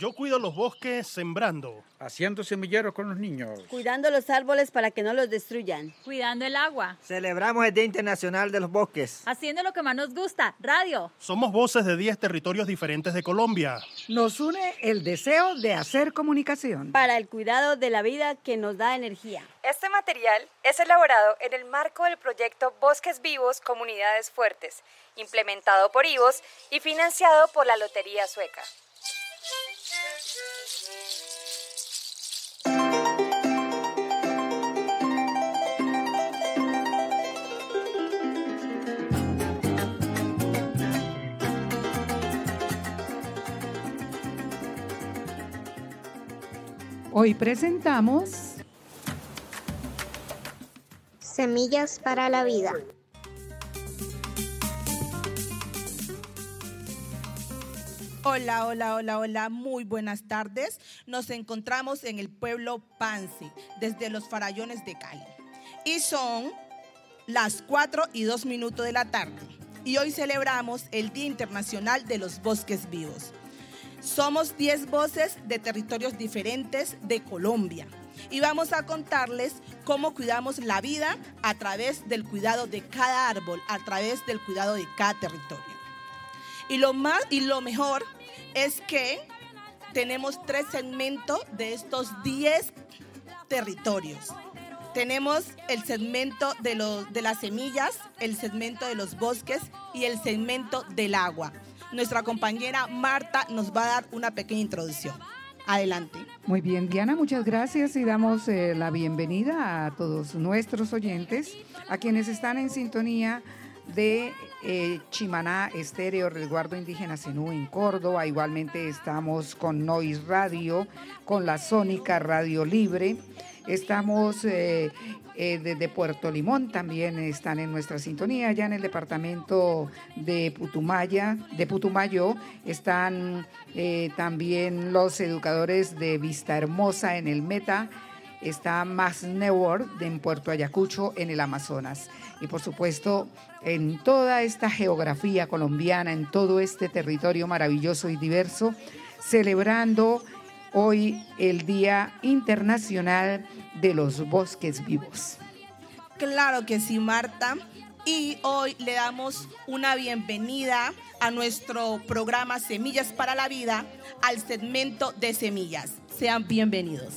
Yo cuido los bosques sembrando. Haciendo semilleros con los niños. Cuidando los árboles para que no los destruyan. Cuidando el agua. Celebramos el Día Internacional de los Bosques. Haciendo lo que más nos gusta, radio. Somos voces de 10 territorios diferentes de Colombia. Nos une el deseo de hacer comunicación. Para el cuidado de la vida que nos da energía. Este material es elaborado en el marco del proyecto Bosques Vivos, Comunidades Fuertes, implementado por IVOS y financiado por la Lotería Sueca. Hoy presentamos Semillas para la Vida. Hola, muy buenas tardes. Nos encontramos en el pueblo Pance, desde los Farallones de Cali. Y son las 4:02 de la tarde. Y hoy celebramos el Día Internacional de los Bosques Vivos. Somos 10 voces de territorios diferentes de Colombia. Y vamos a contarles cómo cuidamos la vida a través del cuidado de cada árbol, a través del cuidado de cada territorio. Y lo mejor es que tenemos 3 segmentos de estos 10 territorios. Tenemos el segmento de las semillas, el segmento de los bosques y el segmento del agua. Nuestra compañera Marta nos va a dar una pequeña introducción. Adelante. Muy bien, Diana, muchas gracias y damos la bienvenida a todos nuestros oyentes, a quienes están en sintonía de Chimaná Estéreo, Resguardo Indígena Zenú en Córdoba. Igualmente estamos con Noise Radio, con la Sónica Radio Libre. Estamos desde Puerto Limón, también están en nuestra sintonía. Allá en el departamento de Putumayo están también los educadores de Vista Hermosa en el Meta. Está Max Network en Puerto Ayacucho, en el Amazonas. Y por supuesto, en toda esta geografía colombiana, en todo este territorio maravilloso y diverso, celebrando hoy el Día Internacional de los Bosques Vivos. Claro que sí, Marta. Y hoy le damos una bienvenida a nuestro programa Semillas para la Vida, al segmento de semillas. Sean bienvenidos.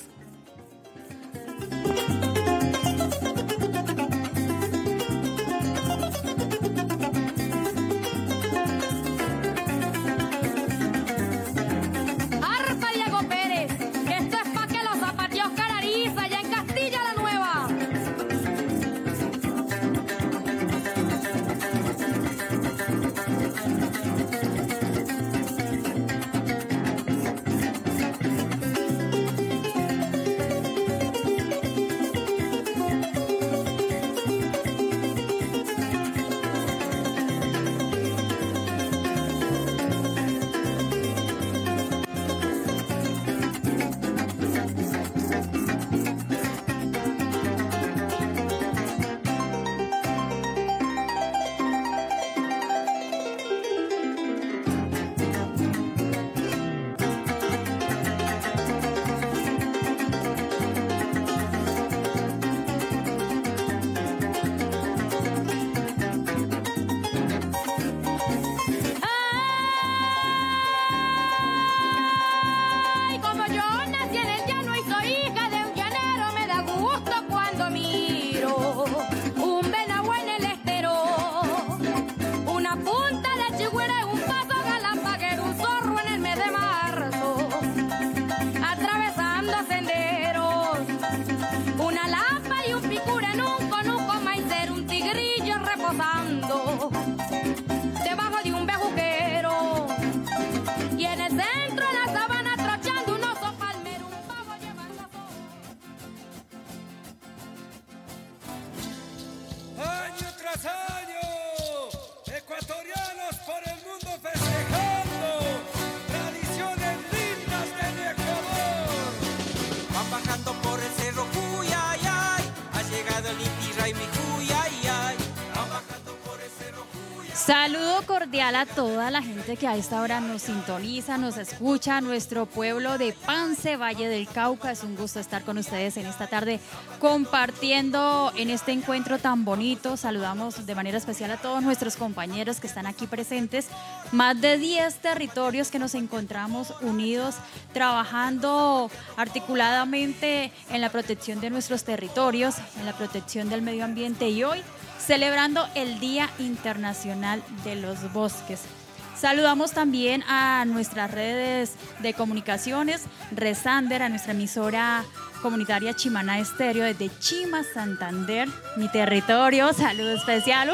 Saludo cordial a toda la gente que a esta hora nos sintoniza, nos escucha, nuestro pueblo de Pance, Valle del Cauca. Es un gusto estar con ustedes en esta tarde compartiendo en este encuentro tan bonito. Saludamos de manera especial a todos nuestros compañeros que están aquí presentes. Más de 10 territorios que nos encontramos unidos, trabajando articuladamente en la protección de nuestros territorios, en la protección del medio ambiente y hoy celebrando el Día Internacional de los Bosques. Saludamos también a nuestras redes de comunicaciones, Resander, a nuestra emisora comunitaria Chimaná Estéreo desde Chima, Santander, mi territorio. Saludo especial.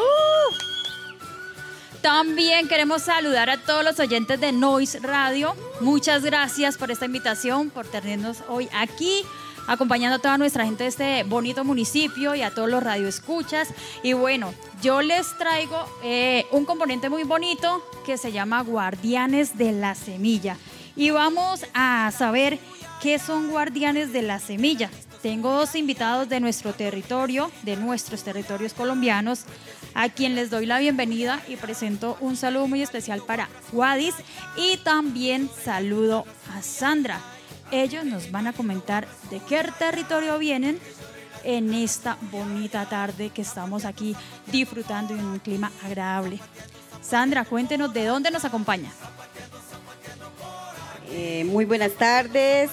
También queremos saludar a todos los oyentes de Noise Radio. Muchas gracias por esta invitación, por tenernos hoy aquí, acompañando a toda nuestra gente de este bonito municipio y a todos los radioescuchas. Y bueno, yo les traigo un componente muy bonito que se llama Guardianes de la Semilla. Y vamos a saber qué son Guardianes de la Semilla. Tengo dos invitados de nuestro territorio, de nuestros territorios colombianos, a quien les doy la bienvenida y presento un saludo muy especial para Wadis y también saludo a Sandra. Ellos nos van a comentar de qué territorio vienen en esta bonita tarde que estamos aquí disfrutando en un clima agradable. Sandra, cuéntenos de dónde nos acompaña. Muy buenas tardes.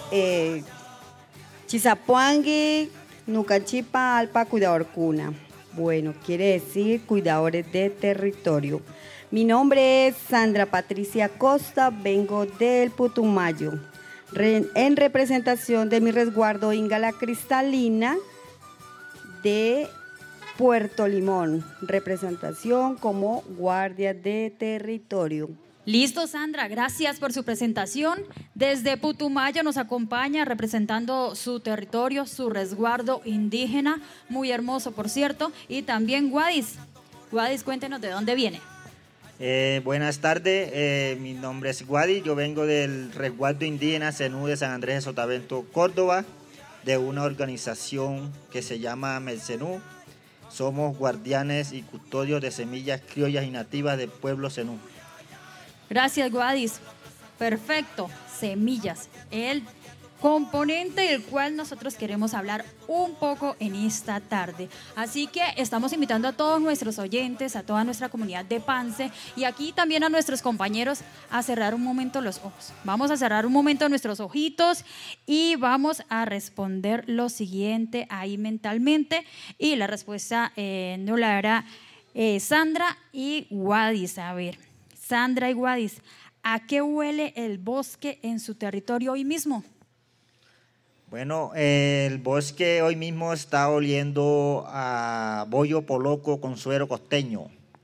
Chizapuangui, Nucachipa, Alpa, Cuidador Cuna. Bueno, quiere decir cuidadores de territorio. Mi nombre es Sandra Patricia Costa, vengo del Putumayo. En representación de mi resguardo Ingala Cristalina de Puerto Limón, representación como guardia de territorio. Listo, Sandra, gracias por su presentación. Desde Putumayo nos acompaña representando su territorio, su resguardo indígena, muy hermoso por cierto, y también Wadis. Wadis, cuéntenos de dónde viene. Buenas tardes, mi nombre es Guadi, yo vengo del resguardo indígena Zenú de San Andrés de Sotavento, Córdoba, de una organización que se llama Melcenú. Somos guardianes y custodios de semillas criollas y nativas del pueblo Zenú. Gracias, Guadis. Perfecto, semillas, el componente del cual nosotros queremos hablar un poco en esta tarde. Así que estamos invitando a todos nuestros oyentes, a toda nuestra comunidad de Pance y aquí también a nuestros compañeros a cerrar un momento los ojos. Vamos a cerrar un momento nuestros ojitos y vamos a responder lo siguiente ahí mentalmente y la respuesta nos la dará Sandra y Wadis. A ver, Sandra y Wadis, ¿a qué huele el bosque en su territorio hoy mismo? Bueno, el bosque hoy mismo está oliendo a bollo poloco con suero costeño.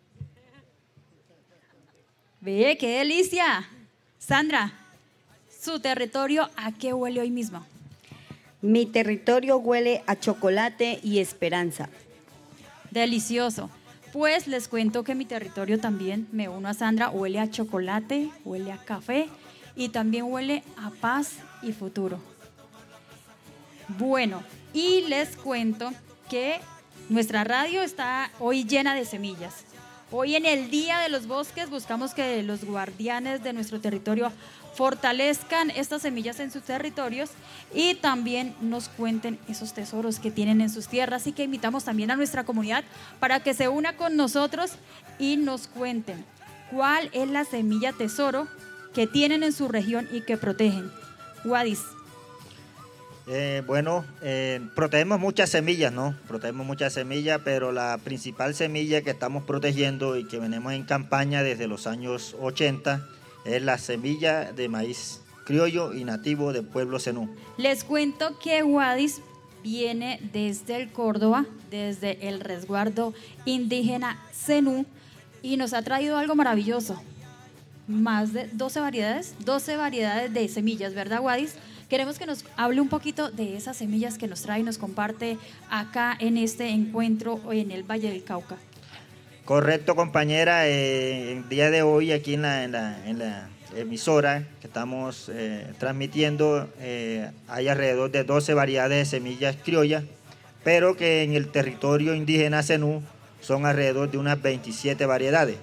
Ve, qué delicia. Sandra, ¿su territorio a qué huele hoy mismo? Mi territorio huele a chocolate y esperanza. Delicioso. Pues les cuento que mi territorio también, me uno a Sandra, huele a chocolate, huele a café y también huele a paz y futuro. Bueno, y les cuento que nuestra radio está hoy llena de semillas. Hoy en el Día de los Bosques buscamos que los guardianes de nuestro territorio fortalezcan estas semillas en sus territorios y también nos cuenten esos tesoros que tienen en sus tierras. Así que invitamos también a nuestra comunidad para que se una con nosotros y nos cuenten cuál es la semilla tesoro que tienen en su región y que protegen. Wadis. Protegemos muchas semillas, ¿no? Protegemos muchas semillas, pero la principal semilla que estamos protegiendo y que venimos en campaña desde los años 80 es la semilla de maíz criollo y nativo del pueblo Zenú. Les cuento que Wadis viene desde el Córdoba, desde el resguardo indígena Zenú, y nos ha traído algo maravilloso. Más de 12 variedades de semillas, ¿verdad, Wadis? Queremos que nos hable un poquito de esas semillas que nos trae y nos comparte acá en este encuentro en el Valle del Cauca. Correcto, compañera. El día de hoy aquí en la emisora que estamos transmitiendo hay alrededor de 12 variedades de semillas criollas, pero que en el territorio indígena Zenú son alrededor de unas 27 variedades.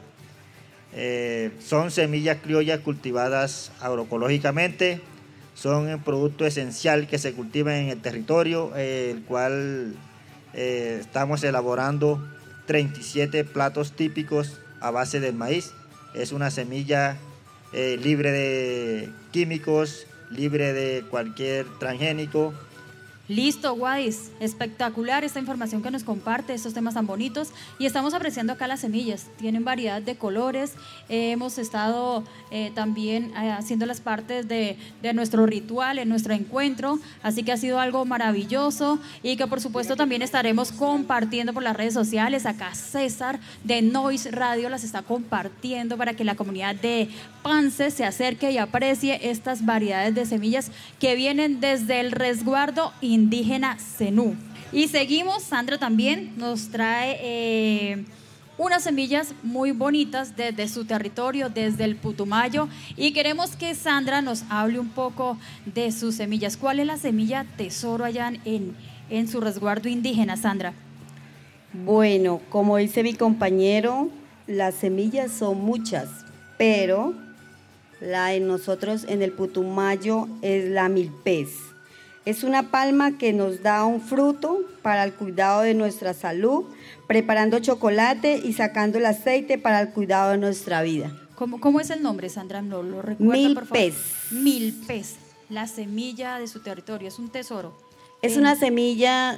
Son semillas criollas cultivadas agroecológicamente, son un producto esencial que se cultiva en el territorio, el cual estamos elaborando 37 platos típicos a base del maíz. Es una semilla libre de químicos, libre de cualquier transgénico. Listo, Guadis, espectacular esta información que nos comparte, estos temas tan bonitos, y estamos apreciando acá las semillas, tienen variedad de colores, hemos estado también haciendo las partes de nuestro ritual, en nuestro encuentro, así que ha sido algo maravilloso y que por supuesto también estaremos compartiendo por las redes sociales. Acá César de Noise Radio las está compartiendo para que la comunidad de Pance se acerque y aprecie estas variedades de semillas que vienen desde el resguardo indígena Zenú. Y seguimos, Sandra también nos trae unas semillas muy bonitas desde su territorio, desde el Putumayo, y queremos que Sandra nos hable un poco de sus semillas. ¿Cuál es la semilla tesoro allá en su resguardo indígena, Sandra? Bueno, como dice mi compañero, las semillas son muchas, pero la de nosotros en el Putumayo es la milpés. Es una palma que nos da un fruto para el cuidado de nuestra salud, preparando chocolate y sacando el aceite para el cuidado de nuestra vida. ¿Cómo es el nombre, Sandra? ¿No lo recuerda, por favor? Milpés. Milpés, la semilla de su territorio, es un tesoro. Es una semilla,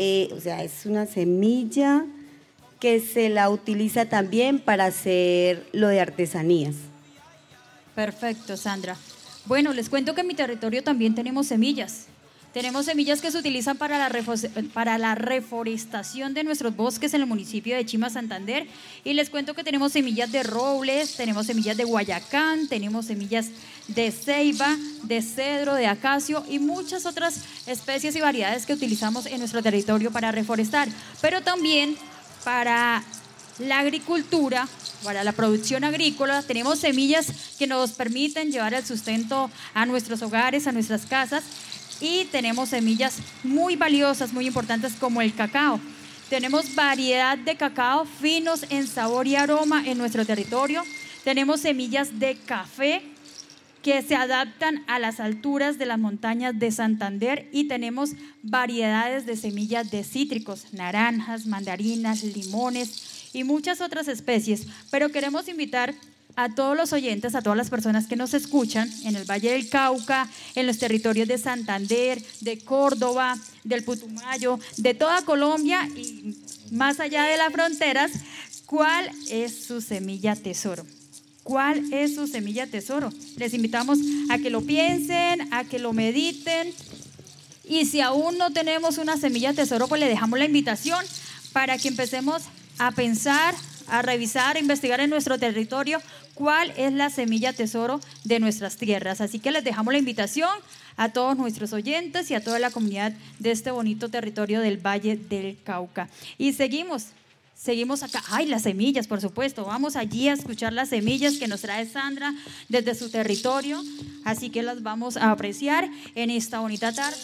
es una semilla que se la utiliza también para hacer lo de artesanías. Perfecto, Sandra. Bueno, les cuento que en mi territorio también tenemos semillas. Tenemos semillas que se utilizan para la reforestación de nuestros bosques en el municipio de Chima, Santander. Y les cuento que tenemos semillas de robles, tenemos semillas de guayacán, tenemos semillas de ceiba, de cedro, de acacio y muchas otras especies y variedades que utilizamos en nuestro territorio para reforestar. Pero también para la agricultura, para la producción agrícola, tenemos semillas que nos permiten llevar el sustento a nuestros hogares, a nuestras casas. Y tenemos semillas muy valiosas, muy importantes, como el cacao. Tenemos variedad de cacao finos en sabor y aroma en nuestro territorio. Tenemos semillas de café que se adaptan a las alturas de las montañas de Santander, y tenemos variedades de semillas de cítricos, naranjas, mandarinas, limones y muchas otras especies. Pero queremos invitar a todos los oyentes, a todas las personas que nos escuchan en el Valle del Cauca, en los territorios de Santander, de Córdoba, del Putumayo, de toda Colombia y más allá de las fronteras, ¿cuál es su semilla tesoro? ¿Cuál es su semilla tesoro? Les invitamos a que lo piensen, a que lo mediten, y si aún no tenemos una semilla tesoro, pues le dejamos la invitación para que empecemos a pensar, a revisar, a investigar en nuestro territorio cuál es la semilla tesoro de nuestras tierras. Así que les dejamos la invitación a todos nuestros oyentes y a toda la comunidad de este bonito territorio del Valle del Cauca. Y seguimos acá. ¡Ay, las semillas, por supuesto! Vamos allí a escuchar las semillas que nos trae Sandra desde su territorio. Así que las vamos a apreciar en esta bonita tarde.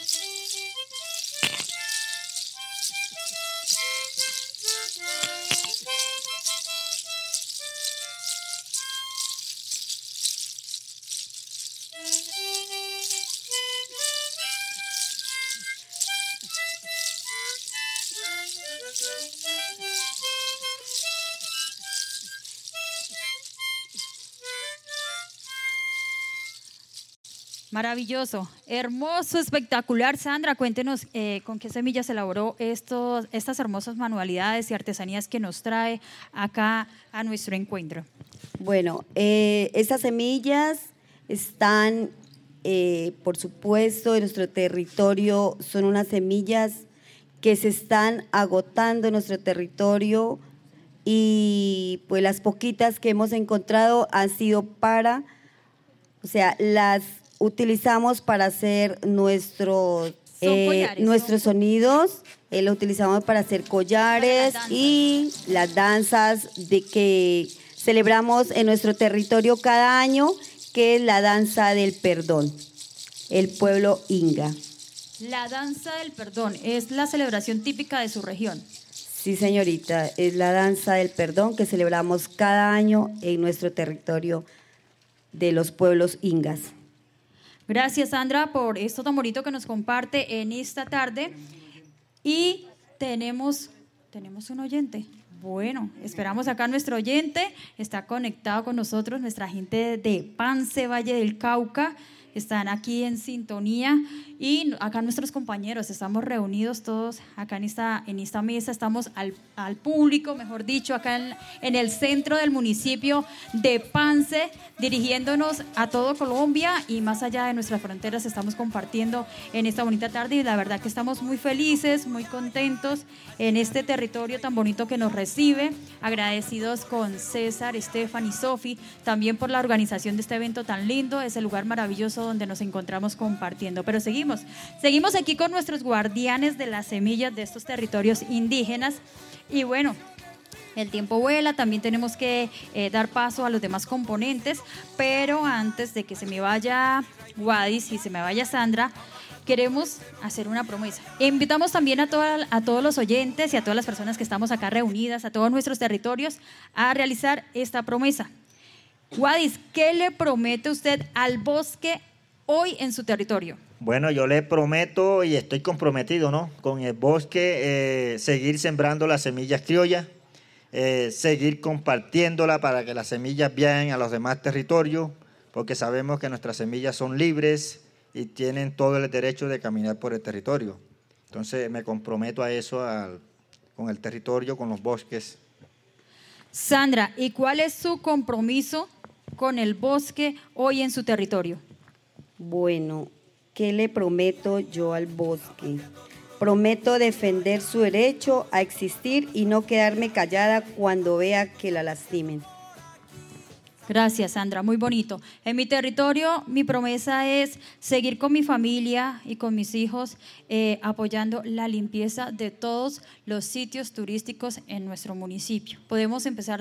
Maravilloso, hermoso, espectacular. Sandra, cuéntenos con qué semillas elaboró estas hermosas manualidades y artesanías que nos trae acá a nuestro encuentro. Bueno, estas semillas están, por supuesto, en nuestro territorio. Son unas semillas que se están agotando en nuestro territorio, y pues las poquitas que hemos encontrado han sido las utilizamos para hacer nuestros sonidos, lo utilizamos para hacer collares y las danzas de que celebramos en nuestro territorio cada año, que es la danza del perdón, el pueblo Inga. La danza del perdón es la celebración típica de su región. Sí, señorita, es la danza del perdón que celebramos cada año en nuestro territorio de los pueblos ingas. Gracias, Sandra, por esto tan bonito que nos comparte en esta tarde. Y tenemos un oyente. Bueno, esperamos acá a nuestro oyente. Está conectado con nosotros, nuestra gente de Pance, Valle del Cauca. Están aquí en sintonía y acá nuestros compañeros, estamos reunidos todos acá en esta mesa, estamos al público, mejor dicho, acá en el centro del municipio de Pance, dirigiéndonos a todo Colombia y más allá de nuestras fronteras. Estamos compartiendo en esta bonita tarde y la verdad que estamos muy felices, muy contentos en este territorio tan bonito que nos recibe, agradecidos con César, Estefan y Sofi, también por la organización de este evento tan lindo, es el lugar maravilloso donde nos encontramos compartiendo. Pero seguimos aquí con nuestros guardianes de las semillas de estos territorios indígenas y bueno, el tiempo vuela, también tenemos que dar paso a los demás componentes, pero antes de que se me vaya Wadis y se me vaya Sandra, queremos hacer una promesa. Invitamos también a todos los oyentes y a todas las personas que estamos acá reunidas, a todos nuestros territorios, a realizar esta promesa. Wadis, ¿qué le promete usted al bosque hoy en su territorio? Bueno, yo le prometo y estoy comprometido, ¿no?, con el bosque, seguir sembrando las semillas criollas, seguir compartiéndola para que las semillas viajen a los demás territorios, porque sabemos que nuestras semillas son libres y tienen todo el derecho de caminar por el territorio. Entonces me comprometo a eso, con el territorio, con los bosques. Sandra, ¿y cuál es su compromiso con el bosque hoy en su territorio? Bueno, ¿qué le prometo yo al bosque? Prometo defender su derecho a existir y no quedarme callada cuando vea que la lastimen. Gracias, Sandra, muy bonito. En mi territorio, mi promesa es seguir con mi familia y con mis hijos apoyando la limpieza de todos los sitios turísticos en nuestro municipio. Podemos empezar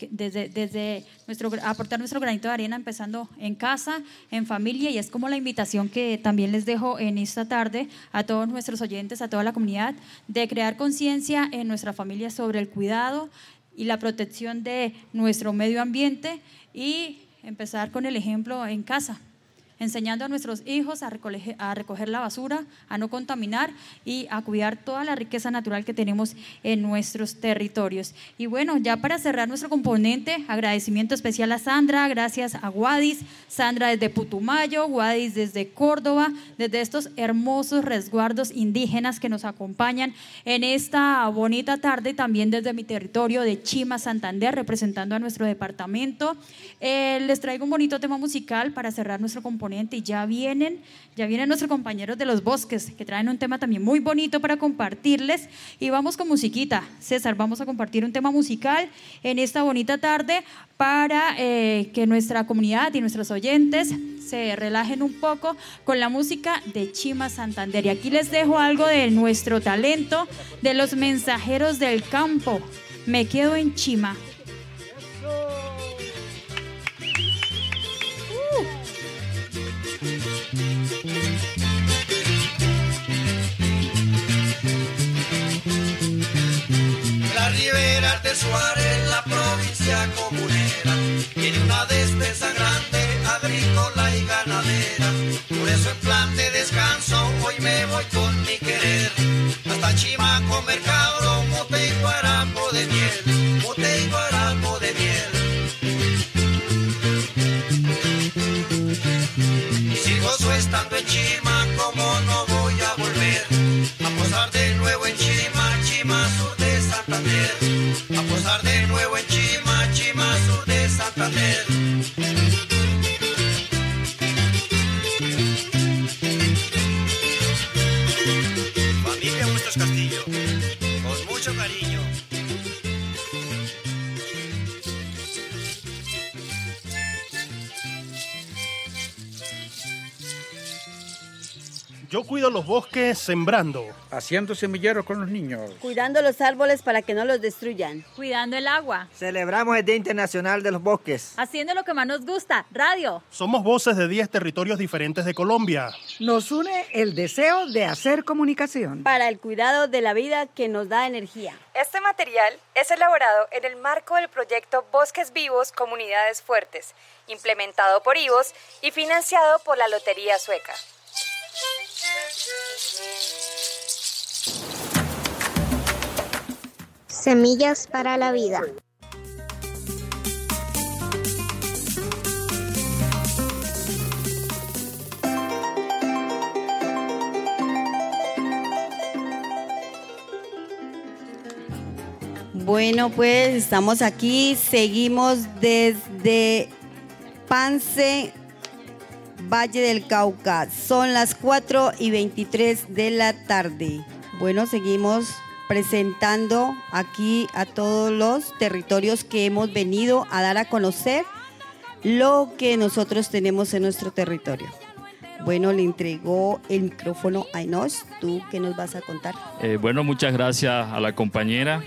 desde aportar nuestro granito de arena, empezando en casa, en familia, y es como la invitación que también les dejo en esta tarde a todos nuestros oyentes, a toda la comunidad, de crear conciencia en nuestra familia sobre el cuidado y la protección de nuestro medio ambiente y empezar con el ejemplo en casa, enseñando a nuestros hijos a recoger la basura, a no contaminar y a cuidar toda la riqueza natural que tenemos en nuestros territorios. Y bueno, ya para cerrar nuestro componente, agradecimiento especial a Sandra, gracias a Wadis, Sandra desde Putumayo, Wadis desde Córdoba, desde estos hermosos resguardos indígenas que nos acompañan en esta bonita tarde, también desde mi territorio de Chima, Santander, representando a nuestro departamento. Les traigo un bonito tema musical para cerrar nuestro componente y ya vienen nuestros compañeros de los bosques que traen un tema también muy bonito para compartirles y vamos con musiquita. César, vamos a compartir un tema musical en esta bonita tarde para que nuestra comunidad y nuestros oyentes se relajen un poco con la música de Chima, Santander. Y aquí les dejo algo de nuestro talento, de los mensajeros del campo. Me quedo en Chima. La ribera de Suárez, la provincia comunera, tiene una despensa grande, agrícola y ganadera. Por eso en plan de descanso hoy me voy con mi querer hasta Chimaco mercado, mote y guarapo de miel, mote y guarapo de miel. Si gozo estando en Chima, como no voy a volver a posar de nuevo en Chima, Chima sur de Santander, a posar de nuevo en Chima, Chima sur de Santander. Familia Bustos Castillo, con mucho cariño. Yo cuido los bosques sembrando. Haciendo semilleros con los niños. Cuidando los árboles para que no los destruyan. Cuidando el agua. Celebramos el Día Internacional de los Bosques. Haciendo lo que más nos gusta, radio. Somos voces de 10 territorios diferentes de Colombia. Nos une el deseo de hacer comunicación. Para el cuidado de la vida que nos da energía. Este material es elaborado en el marco del proyecto Bosques Vivos, Comunidades Fuertes, implementado por IVOS y financiado por la Lotería Sueca. Semillas para la vida. Bueno, pues estamos aquí, seguimos desde Pance, Valle del Cauca. Son las 4:23 de la tarde. Bueno, seguimos presentando aquí a todos los territorios que hemos venido a dar a conocer lo que nosotros tenemos en nuestro territorio. Bueno, le entregó el micrófono a Enos. ¿Tú qué nos vas a contar? Bueno, muchas gracias a la compañera.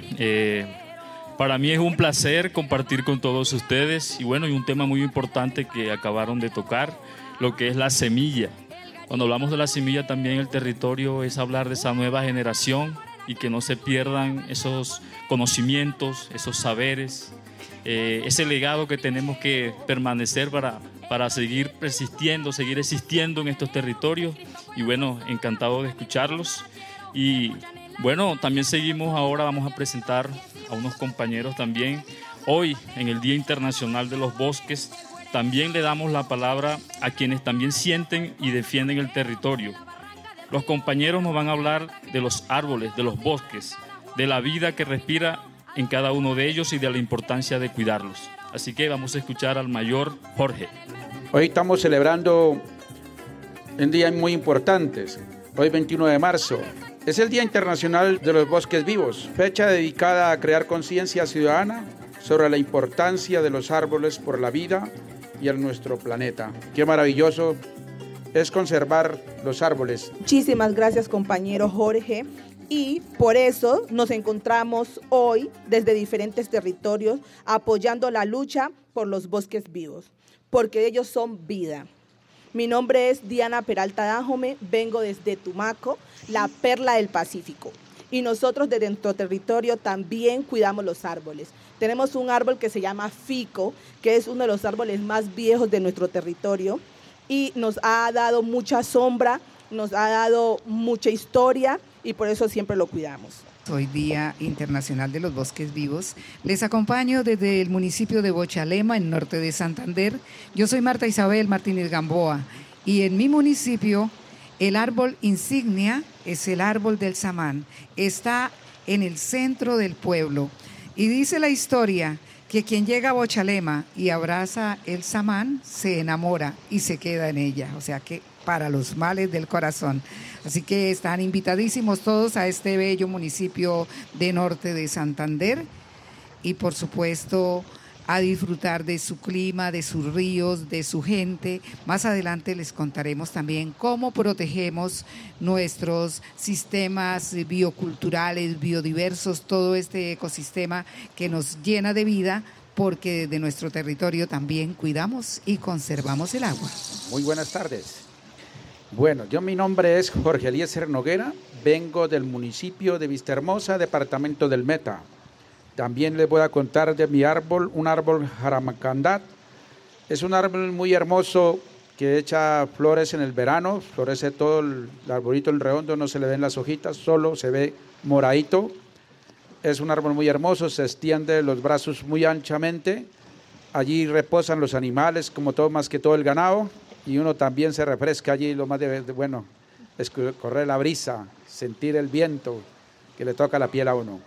Para mí es un placer compartir con todos ustedes y bueno, y un tema muy importante que acabaron de tocar, lo que es la semilla. Cuando hablamos de la semilla también el territorio es hablar de esa nueva generación y que no se pierdan esos conocimientos, esos saberes, ese legado que tenemos que permanecer para seguir persistiendo, seguir existiendo en estos territorios. Y bueno, encantado de escucharlos. Y bueno, también seguimos ahora, vamos a presentar a unos compañeros también. Hoy, en el Día Internacional de los Bosques, también le damos la palabra a quienes también sienten y defienden el territorio. Los compañeros nos van a hablar de los árboles, de los bosques, de la vida que respira en cada uno de ellos y de la importancia de cuidarlos. Así que vamos a escuchar al mayor Jorge. Hoy estamos celebrando un día muy importante. Hoy 21 de marzo. Es el Día Internacional de los Bosques Vivos, fecha dedicada a crear conciencia ciudadana sobre la importancia de los árboles por la vida y en nuestro planeta. Qué maravilloso es conservar los árboles. Muchísimas gracias, compañero Jorge. Y por eso nos encontramos hoy desde diferentes territorios apoyando la lucha por los bosques vivos, porque ellos son vida. Mi nombre es Diana Peralta Dájome, vengo desde Tumaco, la perla del Pacífico. Y nosotros desde nuestro territorio también cuidamos los árboles. Tenemos un árbol que se llama fico, que es uno de los árboles más viejos de nuestro territorio y nos ha dado mucha sombra, nos ha dado mucha historia y por eso siempre lo cuidamos. Hoy Día Internacional de los Bosques Vivos. Les acompaño desde el municipio de Bochalema, en norte de Santander. Yo soy Marta Isabel Martínez Gamboa y en mi municipio el árbol insignia es el árbol del samán. Está en el centro del pueblo y dice la historia que quien llega a Bochalema y abraza el samán se enamora y se queda en ella. O sea que para los males del corazón. Así que están invitadísimos todos a este bello municipio de norte de Santander y por supuesto a disfrutar de su clima, de sus ríos, de su gente. Más adelante les contaremos también cómo protegemos nuestros sistemas bioculturales, biodiversos, todo este ecosistema que nos llena de vida, porque desde nuestro territorio también cuidamos y conservamos el agua. Muy buenas tardes. Bueno, mi nombre es Jorge Eliezer Noguera, vengo del municipio de Vistahermosa, departamento del Meta. También les voy a contar de mi árbol, un árbol Jaramacandat. Es un árbol muy hermoso que echa flores en el verano, florece todo el arbolito en redondo, no se le ven las hojitas, solo se ve moradito. Es un árbol muy hermoso, se extiende los brazos muy anchamente. Allí reposan los animales, como todo, más que todo el ganado. Y uno también se refresca allí, lo más bueno es correr la brisa, sentir el viento que le toca la piel a uno.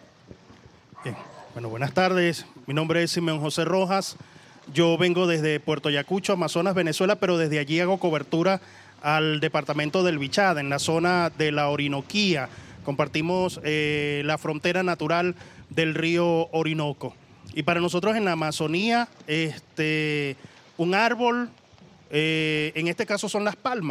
Bien. Bueno, buenas tardes. Mi nombre es Simeón José Rojas. Yo vengo desde Puerto Ayacucho, Amazonas, Venezuela, pero desde allí hago cobertura al departamento del Bichada, en la zona de la Orinoquía. Compartimos la frontera natural del río Orinoco. Y para nosotros en la Amazonía, un árbol, en este caso son las palmas.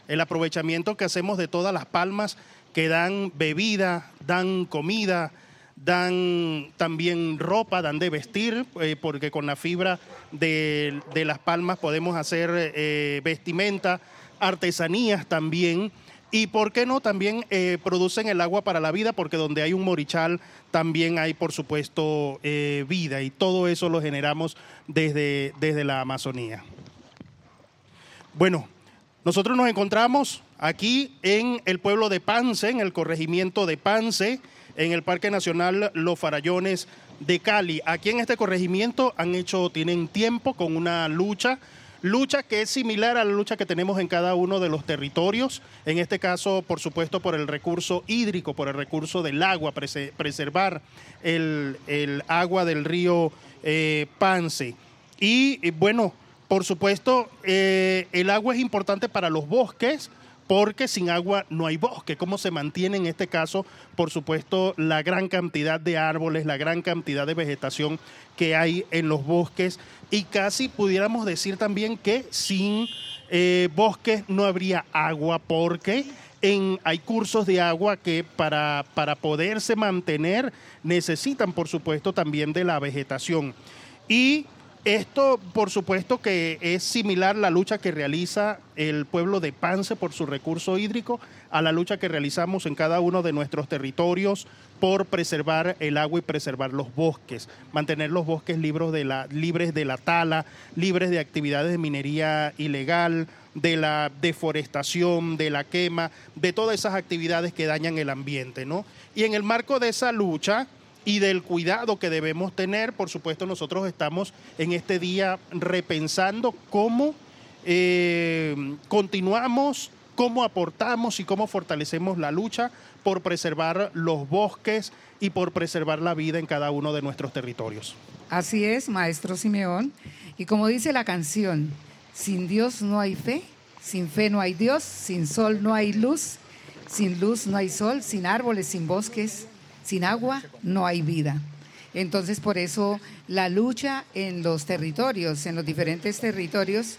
el aprovechamiento que hacemos de todas las palmas que dan bebida, dan comida, dan también ropa, dan de vestir, porque con la fibra de las palmas podemos hacer vestimenta, artesanías también, y por qué no, también producen el agua para la vida, porque donde hay un morichal también hay, por supuesto, vida, y todo eso lo generamos desde la Amazonía. Bueno, nosotros nos encontramos aquí en el pueblo de Pance, en el corregimiento de Pance, en el Parque Nacional Los Farallones de Cali. Aquí en este corregimiento tienen tiempo con una lucha que es similar a la lucha que tenemos en cada uno de los territorios, en este caso, por supuesto, por el recurso hídrico, por el recurso del agua, preservar el agua del río Pance. Y bueno, por supuesto, el agua es importante para los bosques, porque sin agua no hay bosque. ¿Cómo se mantiene en este caso? Por supuesto, la gran cantidad de árboles, la gran cantidad de vegetación que hay en los bosques, y casi pudiéramos decir también que sin bosques no habría agua, porque hay cursos de agua que para poderse mantener necesitan, por supuesto, también de la vegetación. Y esto, por supuesto, que es similar la lucha que realiza el pueblo de Pance por su recurso hídrico a la lucha que realizamos en cada uno de nuestros territorios por preservar el agua y preservar los bosques, mantener los bosques libres de la tala, libres de actividades de minería ilegal, de la deforestación, de la quema, de todas esas actividades que dañan el ambiente, ¿no? Y en el marco de esa lucha y del cuidado que debemos tener, por supuesto, nosotros estamos en este día repensando cómo continuamos, cómo aportamos y cómo fortalecemos la lucha por preservar los bosques y por preservar la vida en cada uno de nuestros territorios. Así es, maestro Simeón. Y como dice la canción, sin Dios no hay fe, sin fe no hay Dios, sin sol no hay luz, sin luz no hay sol, sin árboles, sin bosques, sin agua no hay vida. Entonces, por eso la lucha en los territorios, en los diferentes territorios,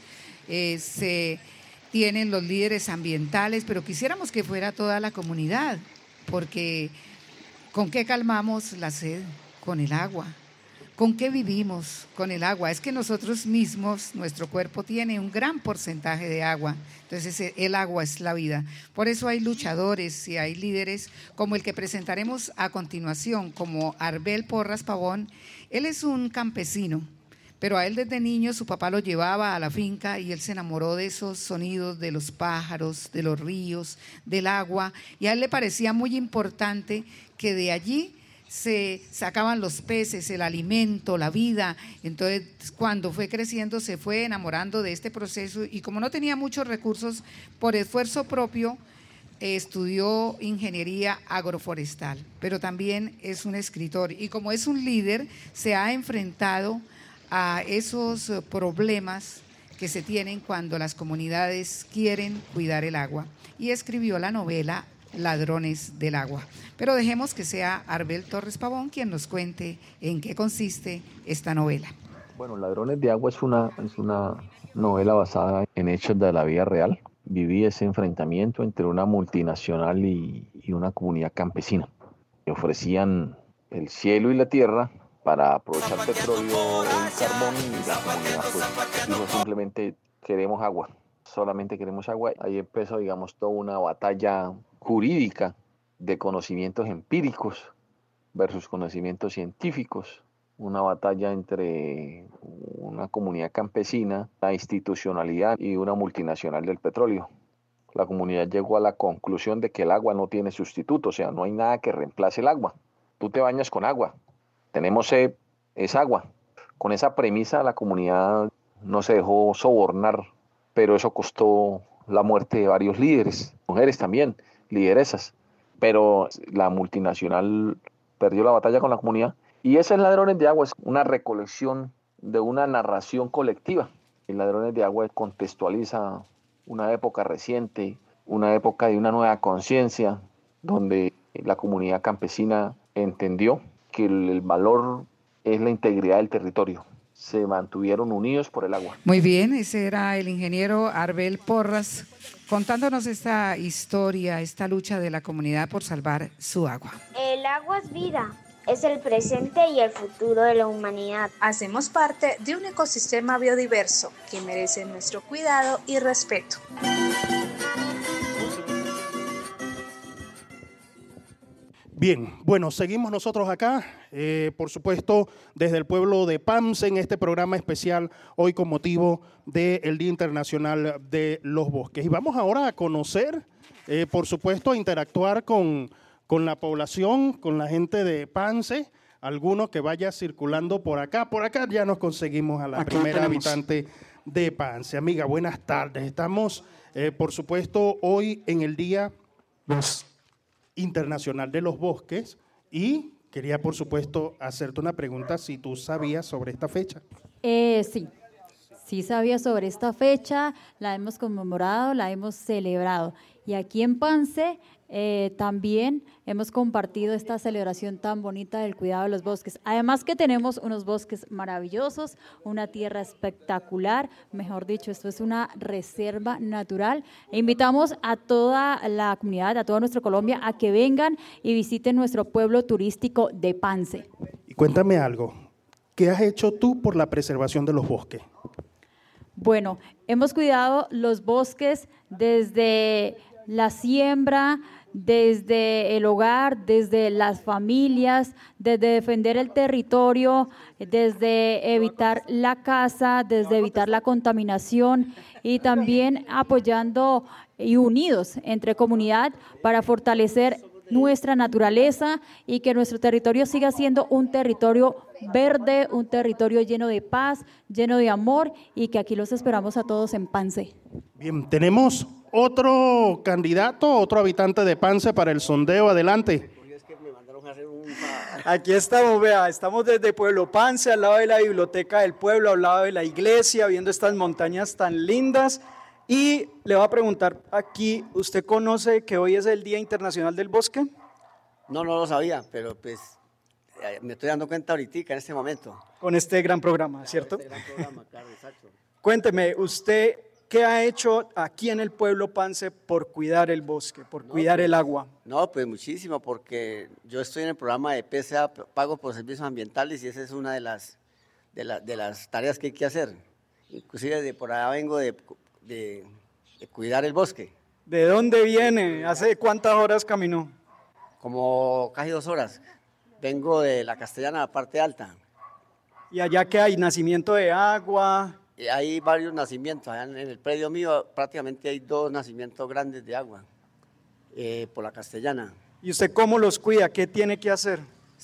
se tienen los líderes ambientales, pero quisiéramos que fuera toda la comunidad, porque ¿con qué calmamos la sed? Con el agua. ¿Con qué vivimos? Con el agua. Es que nosotros mismos, nuestro cuerpo tiene un gran porcentaje de agua. Entonces el agua es la vida. Por eso hay luchadores y hay líderes como el que presentaremos a continuación, como Arbel Porras Pavón. Él es un campesino, pero a él desde niño su papá lo llevaba a la finca y él se enamoró de esos sonidos de los pájaros, de los ríos, del agua, y a él le parecía muy importante que de allí se sacaban los peces, el alimento, la vida. Entonces, cuando fue creciendo, se fue enamorando de este proceso y como no tenía muchos recursos, por esfuerzo propio, estudió ingeniería agroforestal, pero también es un escritor y como es un líder, se ha enfrentado a esos problemas que se tienen cuando las comunidades quieren cuidar el agua y escribió la novela Ladrones del Agua. Pero dejemos que sea Arbel Torres Pavón quien nos cuente en qué consiste esta novela. Bueno, Ladrones de Agua es una novela basada en hechos de la vida real. Viví ese enfrentamiento entre una multinacional y una comunidad campesina. Me ofrecían el cielo y la tierra para aprovechar petróleo y carbón y la comunidad pues dijo simplemente queremos agua, solamente queremos agua. Ahí empezó, digamos, toda una batalla jurídica de conocimientos empíricos versus conocimientos científicos, una batalla entre una comunidad campesina, la institucionalidad y una multinacional del petróleo. La comunidad llegó a la conclusión de que el agua no tiene sustituto, o sea, no hay nada que reemplace el agua. Tú te bañas con agua, tenemos sed, es agua. Con esa premisa la comunidad no se dejó sobornar, pero eso costó la muerte de varios líderes, mujeres también, lideresas, pero la multinacional perdió la batalla con la comunidad. Y ese Ladrones de Agua es una recolección de una narración colectiva. El Ladrones de Agua contextualiza una época reciente, una época de una nueva conciencia, donde la comunidad campesina entendió que el valor es la integridad del territorio. se mantuvieron unidos por el agua. Muy bien, ese era el ingeniero Arbel Porras contándonos esta historia, esta lucha de la comunidad por salvar su agua. El agua es vida, es el presente y el futuro de la humanidad. Hacemos parte de un ecosistema biodiverso que merece nuestro cuidado y respeto. Bien, bueno, seguimos nosotros acá, por supuesto, desde el pueblo de Pamse en este programa especial hoy con motivo del Día Internacional de los Bosques. Y vamos ahora a conocer, por supuesto, a interactuar con la población, con la gente de Pamse, alguno que vaya circulando por acá. Por acá ya nos conseguimos a la primera habitante de Pamse. Amiga, buenas tardes. Estamos, por supuesto, hoy en el Día Internacional de los Bosques y quería, por supuesto, hacerte una pregunta si tú sabías sobre esta fecha. Sí sabía sobre esta fecha, la hemos conmemorado, la hemos celebrado. Y aquí en Pamse también hemos compartido esta celebración tan bonita del cuidado de los bosques. Además que tenemos unos bosques maravillosos, una tierra espectacular, mejor dicho, esto es una reserva natural. E invitamos a toda la comunidad, a toda nuestra Colombia, a que vengan y visiten nuestro pueblo turístico de Pamse. Y cuéntame algo, ¿qué has hecho tú por la preservación de los bosques? Bueno, hemos cuidado los bosques desde la siembra, desde el hogar, desde las familias, desde defender el territorio, desde evitar la caza, desde evitar la contaminación y también apoyando y unidos entre comunidad para fortalecer nuestra naturaleza y que nuestro territorio siga siendo un territorio verde, un territorio lleno de paz, lleno de amor y que aquí los esperamos a todos en Pamse. Bien, tenemos otro candidato, otro habitante de Pamse para el sondeo. Adelante. Aquí estamos, vea, estamos desde Pueblo Pamse, al lado de la biblioteca del pueblo, al lado de la iglesia, viendo estas montañas tan lindas. Y le voy a preguntar aquí, ¿usted conoce que hoy es el Día Internacional del Bosque? No lo sabía, pero pues me estoy dando cuenta ahorita, en este momento. Con este gran programa, ¿cierto? Este gran programa, claro, exacto. Cuénteme, ¿usted qué ha hecho aquí en el pueblo Pamse por cuidar el bosque, por cuidar el agua? No, pues muchísimo, porque yo estoy en el programa de PSA, Pago por Servicios Ambientales, y esa es una de las tareas que hay que hacer. Inclusive de por allá vengo de cuidar el bosque. ¿De dónde viene? ¿Hace cuántas horas caminó? Como casi 2 horas. Vengo de la Castellana, la parte alta. ¿Y allá qué hay? ¿Nacimiento de agua? Y hay varios nacimientos. Allá en el predio mío prácticamente hay 2 nacimientos grandes de agua por la Castellana. ¿Y usted cómo los cuida? ¿Qué tiene que hacer?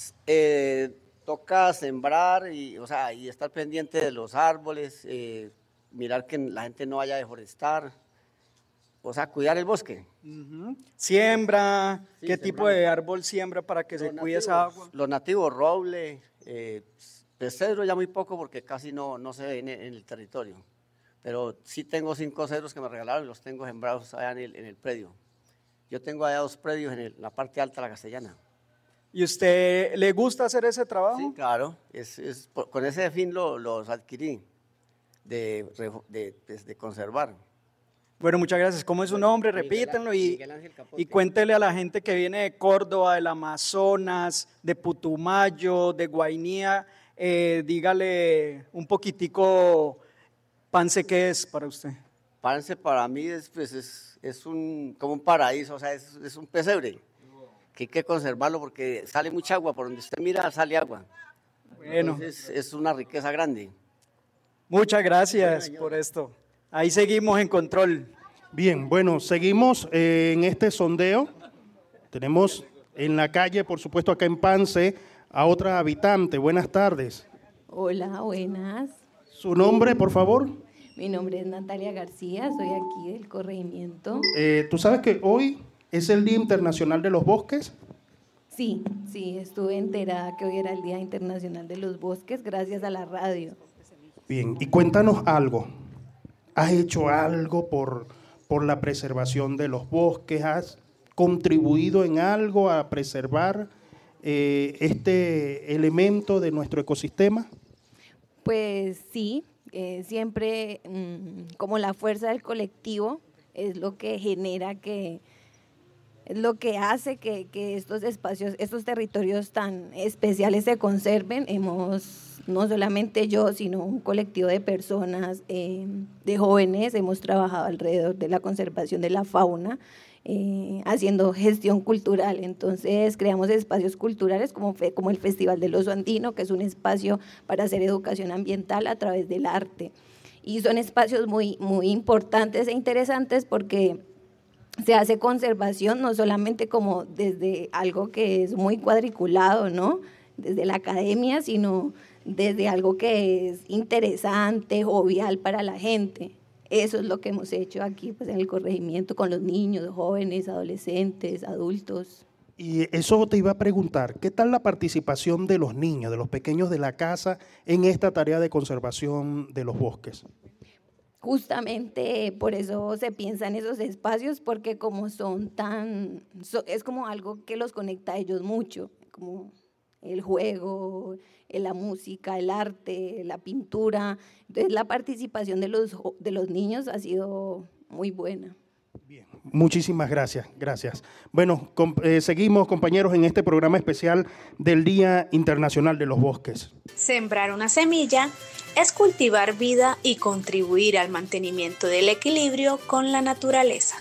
Toca sembrar y estar pendiente de los árboles, mirar que la gente no vaya a deforestar, cuidar el bosque. ¿Siembra? Sí, ¿Qué tipo de árbol siembra para que se cuide esa agua? Los nativos, roble, cedro ya muy poco porque casi no se ve en el territorio, pero sí tengo 5 cedros que me regalaron y los tengo sembrados allá en el predio. Yo tengo allá 2 predios en la parte alta de la Castellana. ¿Y usted le gusta hacer ese trabajo? Sí, claro, con ese fin los adquirí. De conservar. Bueno, muchas gracias. ¿Cómo es su nombre? Repítanlo y cuéntele a la gente que viene de Córdoba, del Amazonas, de Putumayo, de Guainía, dígale un poquitico, Pamse, ¿qué es para usted? Pamse para mí es como un paraíso, es un pesebre, que hay que conservarlo porque sale mucha agua, por donde usted mira sale agua. Bueno. Entonces es una riqueza grande. Muchas gracias por esto. Ahí seguimos en control. Bien, bueno, seguimos en este sondeo. Tenemos en la calle, por supuesto, acá en Pamse, a otra habitante. Buenas tardes. Hola, buenas. ¿Su nombre, por favor? Mi nombre es Natalia García, soy aquí del corregimiento. ¿Tú sabes que hoy es el Día Internacional de los Bosques? Sí, estuve enterada que hoy era el Día Internacional de los Bosques gracias a la radio. Bien, y cuéntanos algo. ¿Has hecho algo por la preservación de los bosques? ¿Has contribuido en algo a preservar este elemento de nuestro ecosistema? Pues sí, siempre como la fuerza del colectivo es lo que genera es lo que hace que estos espacios, estos territorios tan especiales se conserven. No solamente yo, sino un colectivo de personas, de jóvenes, hemos trabajado alrededor de la conservación de la fauna, haciendo gestión cultural. Entonces creamos espacios culturales como el Festival del Oso Andino, que es un espacio para hacer educación ambiental a través del arte. Y son espacios muy, muy importantes e interesantes porque se hace conservación no solamente como desde algo que es muy cuadriculado, ¿no?, desde la academia, sino desde algo que es interesante, jovial para la gente. Eso es lo que hemos hecho aquí, pues, en el corregimiento con los niños, jóvenes, adolescentes, adultos. Y eso te iba a preguntar, ¿qué tal la participación de los niños, de los pequeños de la casa en esta tarea de conservación de los bosques? Justamente por eso se piensa en esos espacios, porque como es como algo que los conecta a ellos mucho, como el juego, la música, el arte, la pintura. Entonces la participación de los niños ha sido muy buena. Bien, muchísimas gracias. Bueno, seguimos, compañeros, en este programa especial del Día Internacional de los Bosques. Sembrar una semilla es cultivar vida y contribuir al mantenimiento del equilibrio con la naturaleza.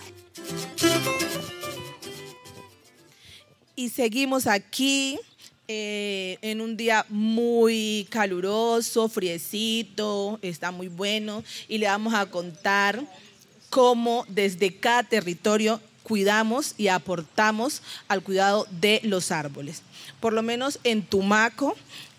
Y seguimos aquí en un día muy caluroso, friecito, está muy bueno, y le vamos a contar cómo desde cada territorio cuidamos y aportamos al cuidado de los árboles. Por lo menos en Tumaco,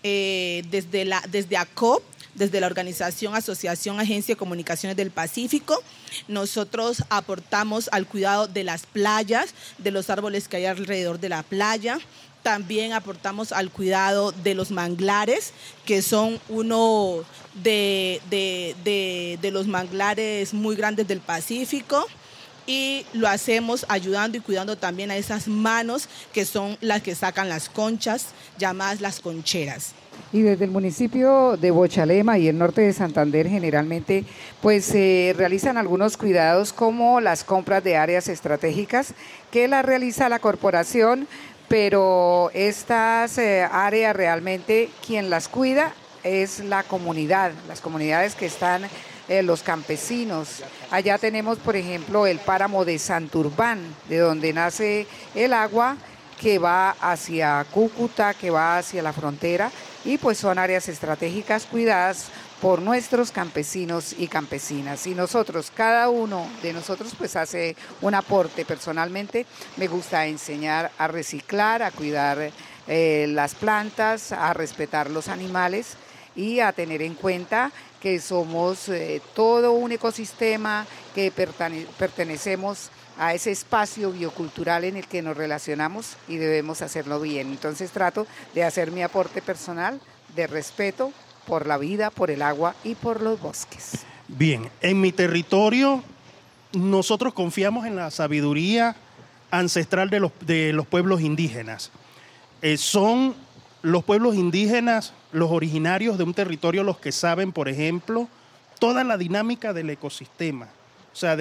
desde ACOP, desde la organización Asociación Agencia de Comunicaciones del Pacífico, nosotros aportamos al cuidado de las playas, de los árboles que hay alrededor de la playa. También aportamos al cuidado de los manglares, que son uno de los manglares muy grandes del Pacífico, y lo hacemos ayudando y cuidando también a esas manos que son las que sacan las conchas, llamadas las concheras. Y desde el municipio de Bochalema y el norte de Santander generalmente pues se realizan algunos cuidados, como las compras de áreas estratégicas que las realiza la corporación, pero estas áreas realmente quien las cuida es la comunidad, las comunidades que están, los campesinos. Allá tenemos, por ejemplo, el páramo de Santurbán, de donde nace el agua que va hacia Cúcuta, que va hacia la frontera, y pues son áreas estratégicas cuidadas por nuestros campesinos y campesinas. Y nosotros, cada uno de nosotros pues hace un aporte. Personalmente me gusta enseñar a reciclar, a cuidar las plantas, a respetar los animales y a tener en cuenta que somos todo un ecosistema, que pertenecemos a ese espacio biocultural en el que nos relacionamos y debemos hacerlo bien. Entonces trato de hacer mi aporte personal de respeto por la vida, por el agua y por los bosques. Bien, en mi territorio nosotros confiamos en la sabiduría ancestral de los pueblos indígenas. Son los pueblos indígenas, los originarios de un territorio, los que saben, por ejemplo, toda la dinámica del ecosistema. O sea,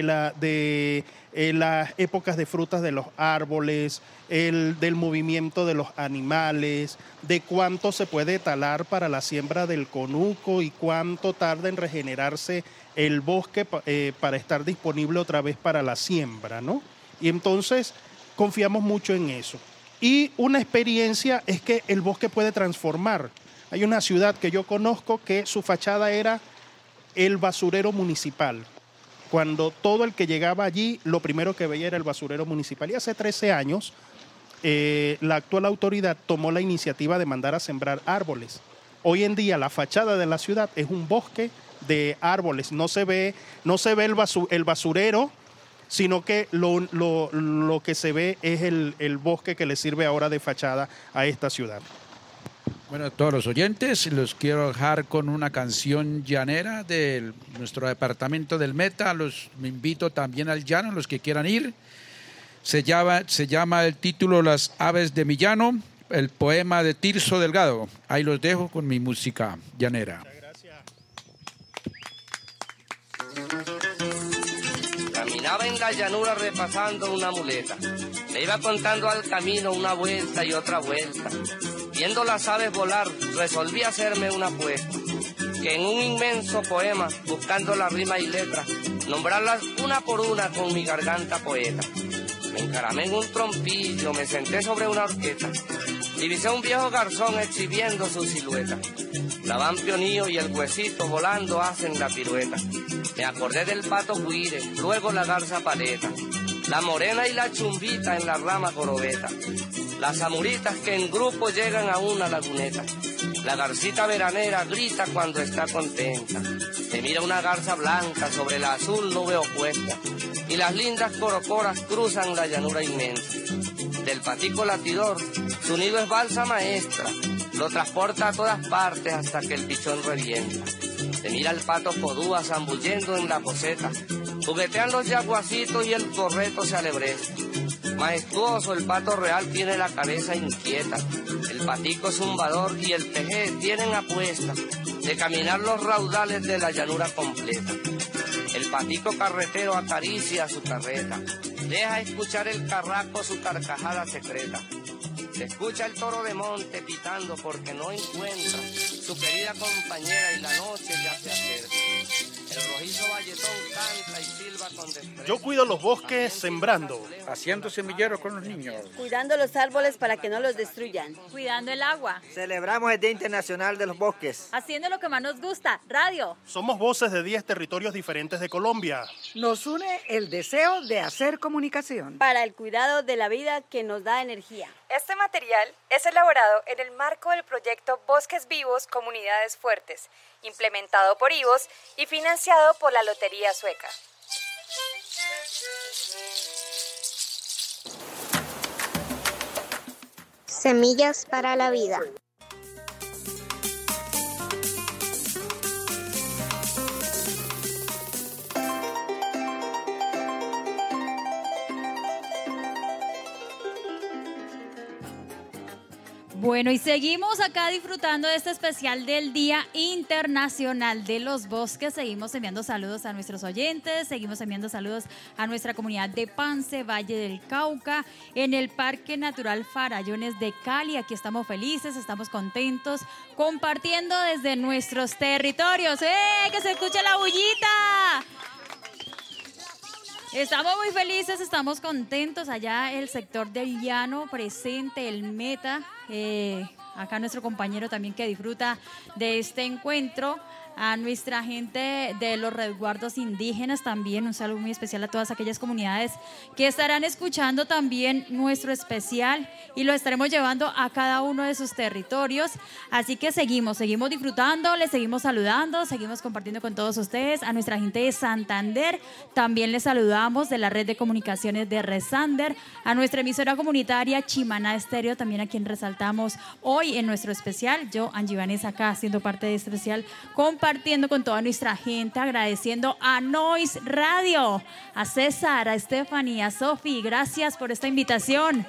de las épocas de frutas de los árboles, del movimiento de los animales, de cuánto se puede talar para la siembra del conuco y cuánto tarda en regenerarse el bosque para estar disponible otra vez para la siembra, ¿no? Y entonces confiamos mucho en eso. Y una experiencia es que el bosque puede transformar. Hay una ciudad que yo conozco que su fachada era el basurero municipal. Cuando todo el que llegaba allí, lo primero que veía era el basurero municipal. Y hace 13 años, la actual autoridad tomó la iniciativa de mandar a sembrar árboles. Hoy en día, la fachada de la ciudad es un bosque de árboles. No se ve el basurero, sino que lo que se ve es el bosque que le sirve ahora de fachada a esta ciudad. Bueno, a todos los oyentes los quiero dejar con una canción llanera de nuestro departamento del Meta. Me invito también al llano, los que quieran ir. Se llama el título Las aves de mi llano, el poema de Tirso Delgado. Ahí los dejo con mi música llanera. Caminaba en la llanura repasando una muleta. Le iba contando al camino una vuelta y otra vuelta. Viendo las aves volar, resolví hacerme una apuesta. Que en un inmenso poema, buscando la rima y letra, nombrarlas una por una con mi garganta poeta. Me encaramé en un trompillo, me senté sobre una horqueta. Divisé a un viejo garzón exhibiendo su silueta. La van pionío y el huesito volando hacen la pirueta. Me acordé del pato guire, luego la garza paleta. La morena y la chumbita en la rama corobeta. Las amuritas que en grupo llegan a una laguneta. La garcita veranera grita cuando está contenta. Se mira una garza blanca sobre la azul nube opuesta. Y las lindas corocoras cruzan la llanura inmensa. Del patico latidor, su nido es balsa maestra. Lo transporta a todas partes hasta que el pichón revienta. Se mira el pato codúa zambullendo en la poseta. Juguetean los yaguacitos y el correto se alebresta. Majestuoso el pato real tiene la cabeza inquieta. El patico zumbador y el tejé tienen apuesta de caminar los raudales de la llanura completa. El patico carretero acaricia su carreta. Deja escuchar el carraco su carcajada secreta. Se escucha el toro de monte pitando porque no encuentra su querida compañera y la noche ya se acerca. El rojizo valletón canta y silba con destreza. Yo cuido los bosques sembrando. Haciendo semilleros con los niños. Cuidando los árboles para que no los destruyan. Cuidando el agua. Celebramos el Día Internacional de los Bosques. Haciendo lo que más nos gusta, radio. Somos voces de 10 territorios diferentes de Colombia. Nos une el deseo de hacer comunicación. Para el cuidado de la vida que nos da energía. Este material es elaborado en el marco del proyecto Bosques Vivos, Comunidades Fuertes, implementado por IVOS y financiado por la Lotería Sueca. Semillas para la vida. Bueno, y seguimos acá disfrutando de este especial del Día Internacional de los Bosques. Seguimos enviando saludos a nuestros oyentes, seguimos enviando saludos a nuestra comunidad de Pance, Valle del Cauca, en el Parque Natural Farallones de Cali. Aquí estamos felices, estamos contentos, compartiendo desde nuestros territorios. ¡Que se escuche la bullita! Estamos muy felices, estamos contentos. Allá el sector del llano presente, el Meta. Acá nuestro compañero también que disfruta de este encuentro. A nuestra gente de los resguardos indígenas también, un saludo muy especial a todas aquellas comunidades que estarán escuchando también nuestro especial y lo estaremos llevando a cada uno de sus territorios. Así que seguimos disfrutando, les seguimos saludando, seguimos compartiendo con todos ustedes. A nuestra gente de Santander también les saludamos, de la red de comunicaciones de Resander, a nuestra emisora comunitaria Chimaná Estéreo, también a quien resaltamos hoy en nuestro especial. Yo, Angie Vanessa, acá siendo parte de este especial, compartiendo con toda nuestra gente, agradeciendo a Noise Radio, a César, a Stephanie, a Sofi, gracias por esta invitación.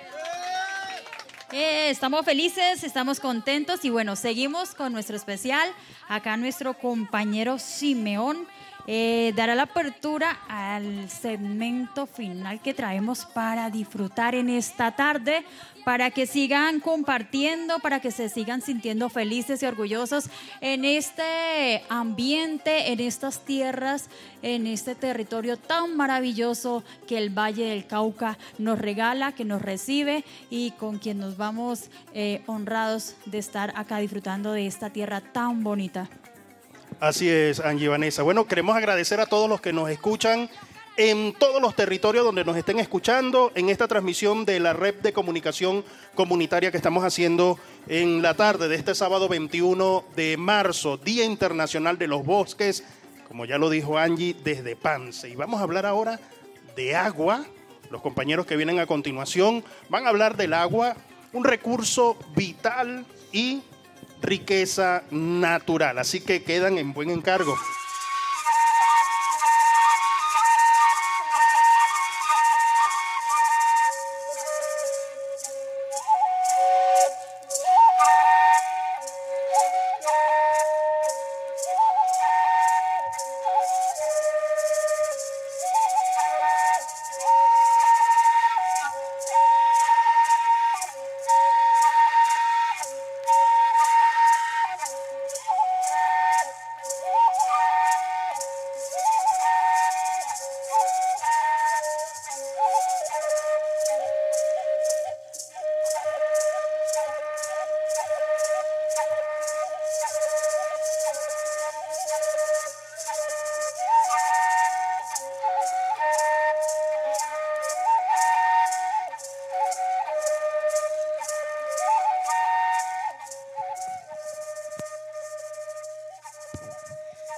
Estamos felices, estamos contentos y bueno, seguimos con nuestro especial. Acá nuestro compañero Simeón dará la apertura al segmento final que traemos para disfrutar en esta tarde, para que sigan compartiendo, para que se sigan sintiendo felices y orgullosos en este ambiente, en estas tierras, en este territorio tan maravilloso que el Valle del Cauca nos regala, que nos recibe y con quien nos vamos honrados de estar acá disfrutando de esta tierra tan bonita. Así es, Angie Vanessa. Bueno, queremos agradecer a todos los que nos escuchan en todos los territorios donde nos estén escuchando en esta transmisión de la red de comunicación comunitaria que estamos haciendo en la tarde de este sábado 21 de marzo, Día Internacional de los Bosques, como ya lo dijo Angie, desde Pance. Y vamos a hablar ahora de agua. Los compañeros que vienen a continuación van a hablar del agua, un recurso vital y riqueza natural, así que quedan en buen encargo.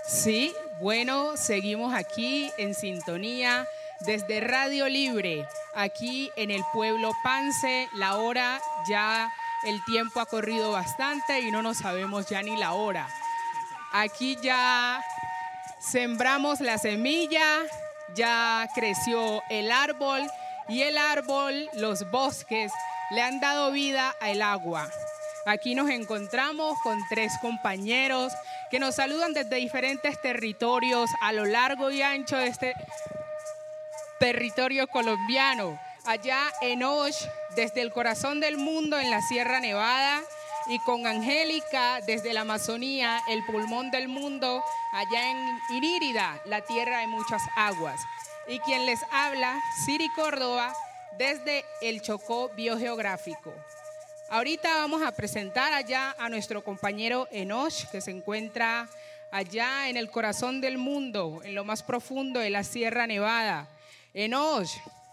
Sí, bueno, seguimos aquí en sintonía desde Radio Libre, aquí en el pueblo Pance. La hora ya, el tiempo ha corrido bastante y no nos sabemos ya ni la hora. Aquí ya sembramos la semilla, ya creció el árbol y el árbol, los bosques, le han dado vida al agua. Aquí nos encontramos con 3 compañeros que nos saludan desde diferentes territorios a lo largo y ancho de este territorio colombiano. Allá en Osh, desde el corazón del mundo en la Sierra Nevada, y con Angélica desde la Amazonía, el pulmón del mundo, allá en Inírida, la tierra de muchas aguas. Y quien les habla, Siri Córdoba, desde el Chocó biogeográfico. Ahorita vamos a presentar allá a nuestro compañero Enosh, que se encuentra allá en el corazón del mundo, en lo más profundo de la Sierra Nevada. Enosh.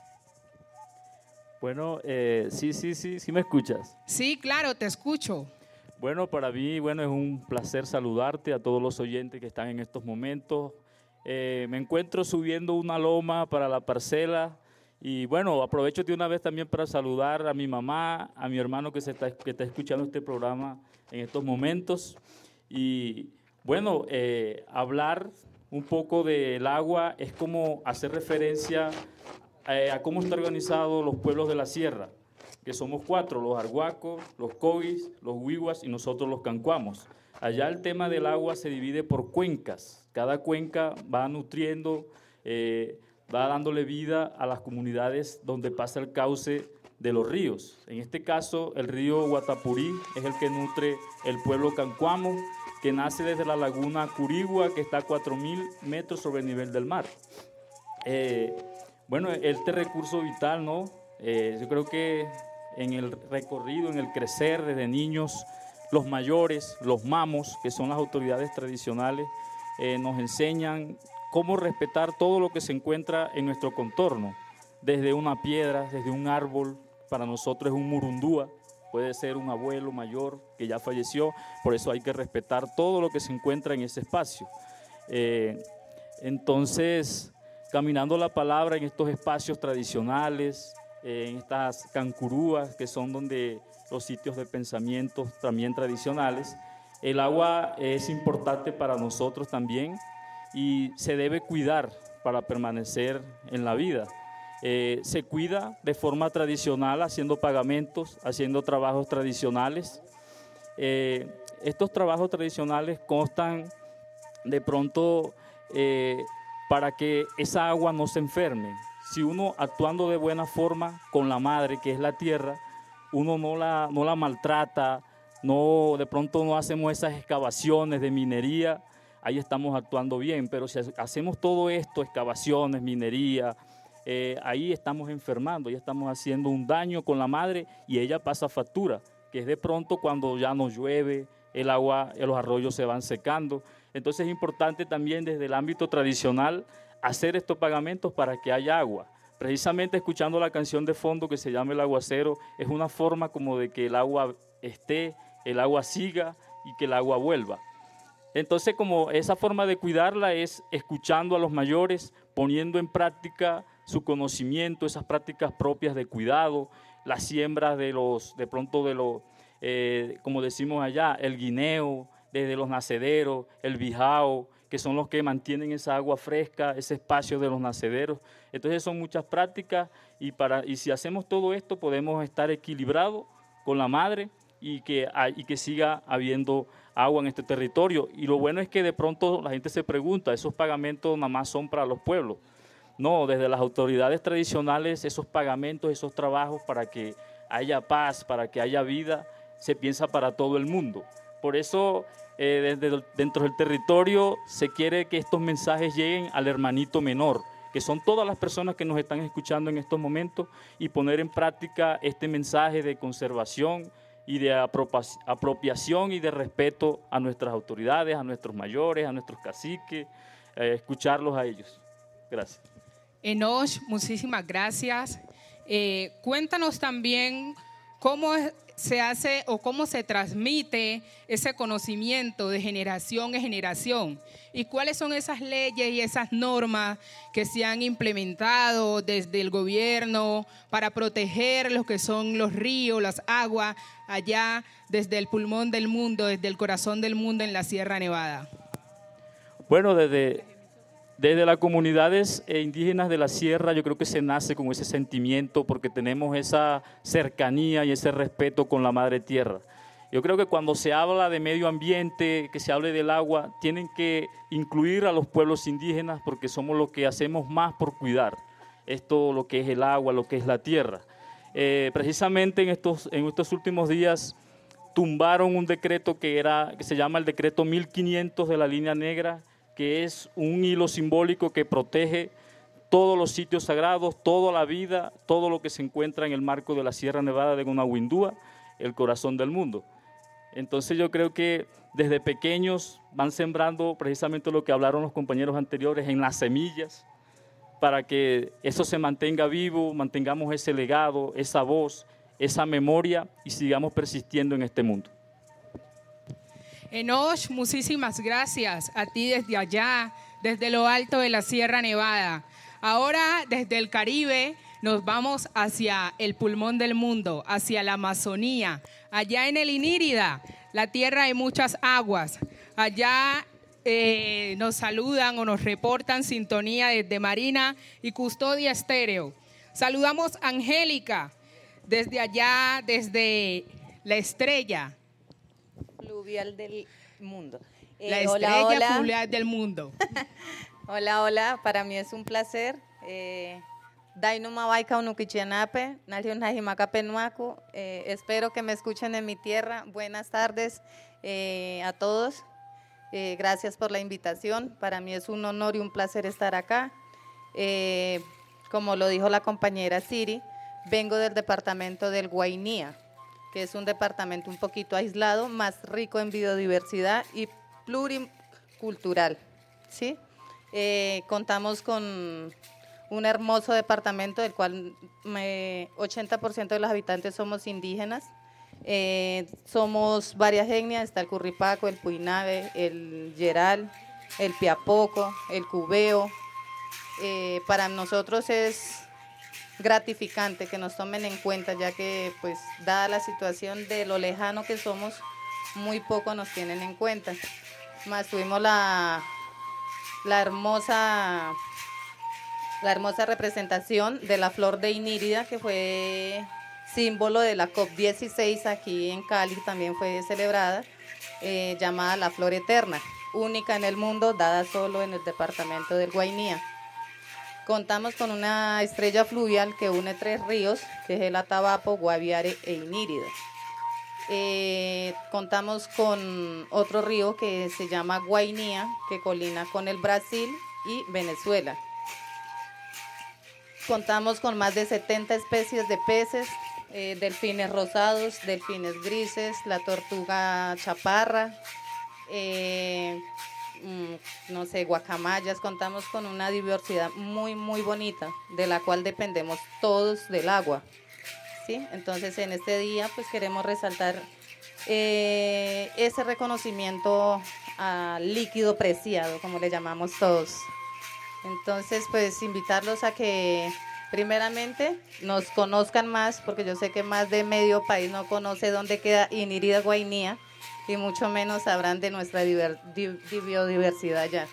Bueno, sí me escuchas. Sí, claro, te escucho. Bueno, para mí, es un placer saludarte a todos los oyentes que están en estos momentos. Me encuentro subiendo una loma para la parcela. Y bueno, aprovecho de una vez también para saludar a mi mamá, a mi hermano que está escuchando este programa en estos momentos. Y bueno, hablar un poco del agua es como hacer referencia a cómo están organizados los pueblos de la sierra, que somos 4, los arhuacos, los coguis, los huihuas y nosotros los cancuamos. Allá el tema del agua se divide por cuencas. Cada cuenca va nutriendo, va dándole vida a las comunidades donde pasa el cauce de los ríos. En este caso, el río Guatapurí es el que nutre el pueblo cancuamo, que nace desde la laguna Curigua, que está a 4.000 metros sobre el nivel del mar. Bueno, este recurso vital, ¿no? Yo creo que en el recorrido, en el crecer desde niños, los mayores, los mamos, que son las autoridades tradicionales, nos enseñan cómo respetar todo lo que se encuentra en nuestro contorno, desde una piedra, desde un árbol, para nosotros es un murundúa, puede ser un abuelo mayor que ya falleció, por eso hay que respetar todo lo que se encuentra en ese espacio. Entonces, caminando la palabra en estos espacios tradicionales, en estas cancurúas, que son donde los sitios de pensamiento también tradicionales, el agua es importante para nosotros también, y se debe cuidar para permanecer en la vida. Se cuida de forma tradicional, haciendo pagamentos, haciendo trabajos tradicionales. Estos trabajos tradicionales constan de pronto para que esa agua no se enferme. Si uno actuando de buena forma con la madre, que es la tierra, uno no la maltrata, de pronto no hacemos esas excavaciones de minería, ahí estamos actuando bien, pero si hacemos todo esto, excavaciones, minería, ahí estamos enfermando, ya estamos haciendo un daño con la madre y ella pasa factura, que es de pronto cuando ya no llueve, el agua, los arroyos se van secando. Entonces es importante también desde el ámbito tradicional hacer estos pagamentos para que haya agua. Precisamente escuchando la canción de fondo que se llama El Aguacero, es una forma como de que el agua esté, el agua siga y que el agua vuelva. Entonces, como esa forma de cuidarla es escuchando a los mayores, poniendo en práctica su conocimiento, esas prácticas propias de cuidado, las siembras como decimos allá, el guineo, desde los nacederos, el bijao, que son los que mantienen esa agua fresca, ese espacio de los nacederos. Entonces son muchas prácticas y si hacemos todo esto podemos estar equilibrados con la madre y que siga habiendo agua en este territorio. Y lo bueno es que de pronto la gente se pregunta, ¿esos pagamentos nada más son para los pueblos? No, desde las autoridades tradicionales esos pagamentos, esos trabajos para que haya paz, para que haya vida, se piensa para todo el mundo. Por eso dentro del territorio se quiere que estos mensajes lleguen al hermanito menor, que son todas las personas que nos están escuchando en estos momentos, y poner en práctica este mensaje de conservación y de apropiación y de respeto a nuestras autoridades, a nuestros mayores, a nuestros caciques, escucharlos a ellos. Gracias. Enosh, muchísimas gracias. Cuéntanos también ¿cómo se hace o cómo se transmite ese conocimiento de generación en generación? ¿Y cuáles son esas leyes y esas normas que se han implementado desde el gobierno para proteger lo que son los ríos, las aguas, allá desde el pulmón del mundo, desde el corazón del mundo en la Sierra Nevada? Bueno, desde las comunidades indígenas de la sierra yo creo que se nace con ese sentimiento porque tenemos esa cercanía y ese respeto con la madre tierra. Yo creo que cuando se habla de medio ambiente, que se hable del agua, tienen que incluir a los pueblos indígenas porque somos los que hacemos más por cuidar esto, lo que es el agua, lo que es la tierra. Precisamente en estos últimos días tumbaron un decreto que se llama el decreto 1500 de la línea negra, que es un hilo simbólico que protege todos los sitios sagrados, toda la vida, todo lo que se encuentra en el marco de la Sierra Nevada de Guanaguindúa, el corazón del mundo. Entonces yo creo que desde pequeños van sembrando precisamente lo que hablaron los compañeros anteriores en las semillas, para que eso se mantenga vivo, mantengamos ese legado, esa voz, esa memoria y sigamos persistiendo en este mundo. Enoch, muchísimas gracias a ti desde allá, desde lo alto de la Sierra Nevada. Ahora desde el Caribe nos vamos hacia el pulmón del mundo, hacia la Amazonía, allá en el Inírida, la tierra de muchas aguas. Allá nos saludan o nos reportan sintonía desde Marina y Custodia Estéreo. Saludamos a Angélica, desde allá, desde La Estrella. Fluvial del mundo. La estrella hola. fluvial del mundo. Hola, hola, para mí es un placer. Espero que me escuchen en mi tierra. Buenas tardes a todos. Gracias por la invitación. Para mí es un honor y un placer estar acá. Como lo dijo la compañera Siri, vengo del departamento del Guainía, que es un departamento un poquito aislado, más rico en biodiversidad y pluricultural, ¿sí? Contamos con un hermoso departamento del cual 80% de los habitantes somos indígenas. Somos varias etnias, está el Curripaco, el Puinave, el Yeral, el Piapoco, el Cubeo. Para nosotros es gratificante que nos tomen en cuenta, ya que pues dada la situación de lo lejano que somos, muy poco nos tienen en cuenta. Más tuvimos la hermosa representación de la flor de Inírida, que fue símbolo de la COP16 aquí en Cali, también fue celebrada, llamada la flor eterna, única en el mundo, dada solo en el departamento del Guainía. Contamos con una estrella fluvial que une 3 ríos, que es el Atabapo, Guaviare e Inírida. Contamos con otro río que se llama Guainía, que colina con el Brasil y Venezuela. Contamos con más de 70 especies de peces, delfines rosados, delfines grises, la tortuga chaparra, guacamayas. Contamos con una diversidad muy, muy bonita, de la cual dependemos todos del agua, ¿sí? Entonces, en este día, pues queremos resaltar ese reconocimiento al líquido preciado, como le llamamos todos. Entonces, pues invitarlos a que primeramente nos conozcan más, porque yo sé que más de medio país no conoce dónde queda Inírida, Guainía, y mucho menos sabrán de nuestra biodiversidad allá.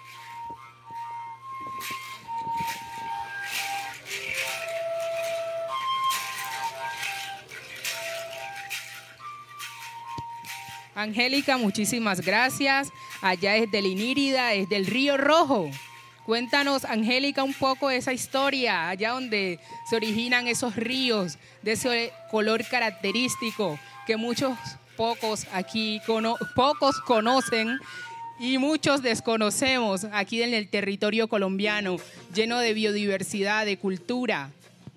Angélica, muchísimas gracias. Allá es del Inírida, es del Río Rojo. Cuéntanos, Angélica, un poco de esa historia, allá donde se originan esos ríos, de ese color característico que pocos conocen y muchos desconocemos aquí en el territorio colombiano, lleno de biodiversidad, de cultura.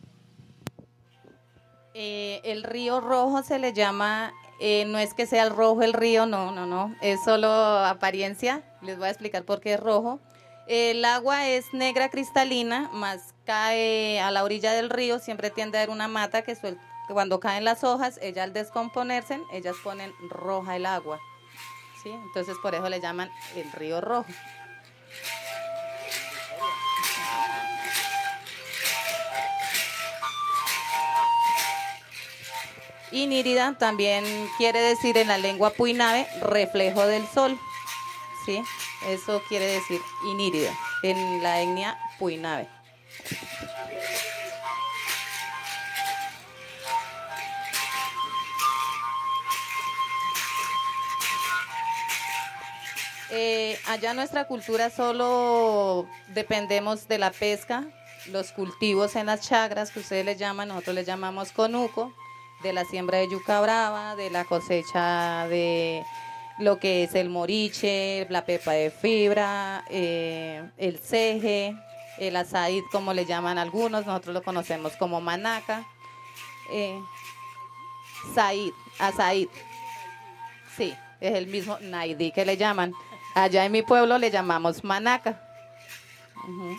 El Río Rojo se le llama, no es que sea el rojo el río, no, es solo apariencia. Les voy a explicar por qué es rojo. El agua es negra cristalina, más cae a la orilla del río, siempre tiende a haber una mata que cuando caen las hojas, ellas al descomponerse, ellas ponen roja el agua, ¿sí? Entonces por eso le llaman el río rojo. Y nírida también quiere decir en la lengua puinave reflejo del sol, ¿sí? Eso quiere decir inírida en la etnia puinave. Allá en nuestra cultura solo dependemos de la pesca, los cultivos en las chagras que ustedes le llaman, nosotros le llamamos conuco, de la siembra de yuca brava, de la cosecha de lo que es el moriche, la pepa de fibra, el ceje, el azaid, como le llaman algunos, nosotros lo conocemos como manaca, azaid, sí, es el mismo naidí que le llaman. Allá en mi pueblo le llamamos manaca. Uh-huh.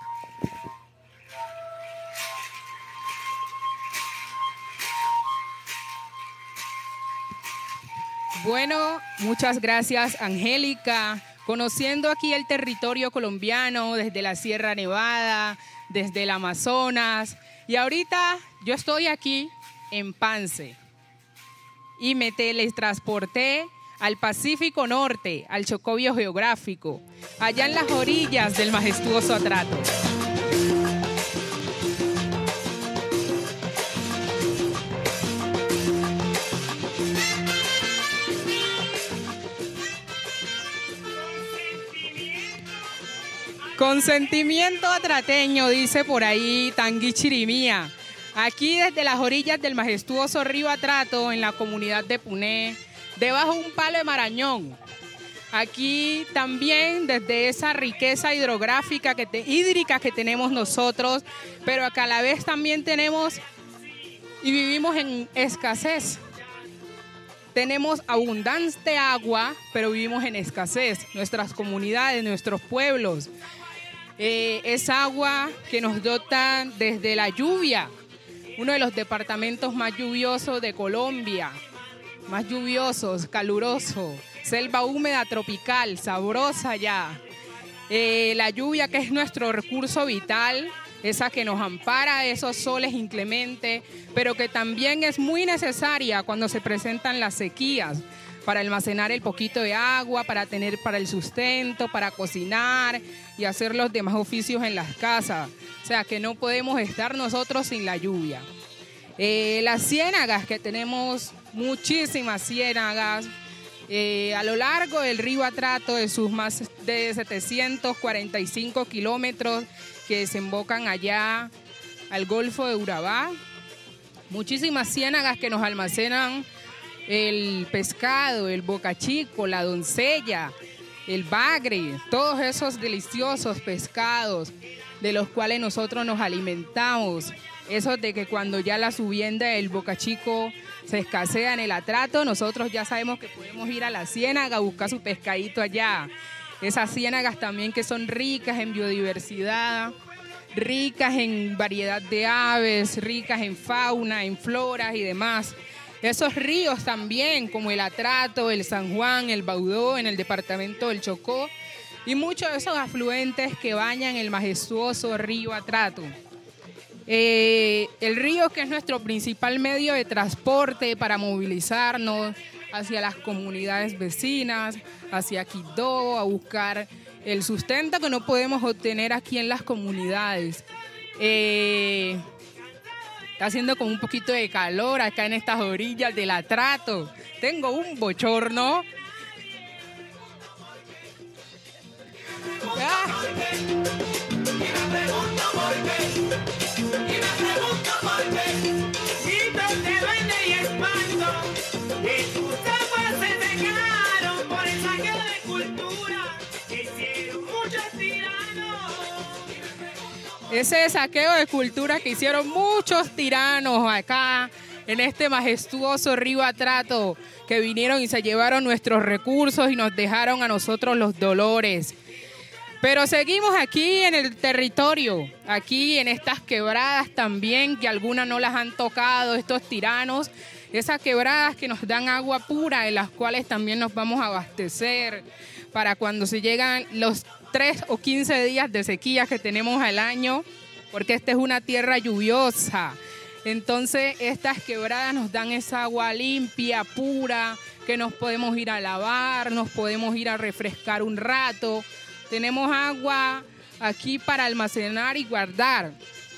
Bueno, muchas gracias, Angélica. Conociendo aquí el territorio colombiano desde la Sierra Nevada, desde el Amazonas. Y ahorita yo estoy aquí en Pance y me teletransporté al Pacífico Norte, al Chocó biogeográfico, allá en las orillas del majestuoso Atrato. Consentimiento atrateño, dice por ahí Tangui Chirimía. Aquí desde las orillas del majestuoso río Atrato, en la comunidad de Puné, debajo de un palo de Marañón. Aquí también desde esa riqueza hidrográfica, hídrica que tenemos nosotros, pero acá a la vez también tenemos y vivimos en escasez. Tenemos abundante agua, pero vivimos en escasez. Nuestras comunidades, nuestros pueblos. Es agua que nos dotan desde la lluvia, uno de los departamentos más lluviosos de Colombia. Más lluviosos, caluroso, selva húmeda tropical, sabrosa ya. La lluvia, que es nuestro recurso vital, esa que nos ampara de esos soles inclementes, pero que también es muy necesaria cuando se presentan las sequías, para almacenar el poquito de agua, para tener para el sustento, para cocinar y hacer los demás oficios en las casas. O sea, que no podemos estar nosotros sin la lluvia. Las ciénagas, que tenemos muchísimas ciénagas a lo largo del río Atrato, de sus más de 745 kilómetros que desembocan allá al Golfo de Urabá. Muchísimas ciénagas que nos almacenan el pescado, el bocachico, la doncella, el bagre, todos esos deliciosos pescados de los cuales nosotros nos alimentamos. Eso de que cuando ya la subienda del bocachico se escasea en el Atrato, nosotros ya sabemos que podemos ir a la ciénaga a buscar su pescadito allá. Esas ciénagas también que son ricas en biodiversidad, ricas en variedad de aves, ricas en fauna, en floras y demás. Esos ríos también, como el Atrato, el San Juan, el Baudó, en el departamento del Chocó, y muchos de esos afluentes que bañan el majestuoso río Atrato. El río, que es nuestro principal medio de transporte para movilizarnos hacia las comunidades vecinas, hacia Quibdó, a buscar el sustento que no podemos obtener aquí en las comunidades. Está haciendo como un poquito de calor acá en estas orillas del Atrato. Tengo un bochorno. Ese saqueo de cultura que hicieron muchos tiranos acá en este majestuoso río Atrato, que vinieron y se llevaron nuestros recursos y nos dejaron a nosotros los dolores. Pero seguimos aquí en el territorio, aquí en estas quebradas también, que algunas no las han tocado, estos tiranos, esas quebradas que nos dan agua pura, en las cuales también nos vamos a abastecer para cuando se llegan los 3 o 15 días de sequía que tenemos al año, porque esta es una tierra lluviosa. Entonces estas quebradas nos dan esa agua limpia, pura, que nos podemos ir a lavar, nos podemos ir a refrescar un rato. Tenemos agua aquí para almacenar y guardar.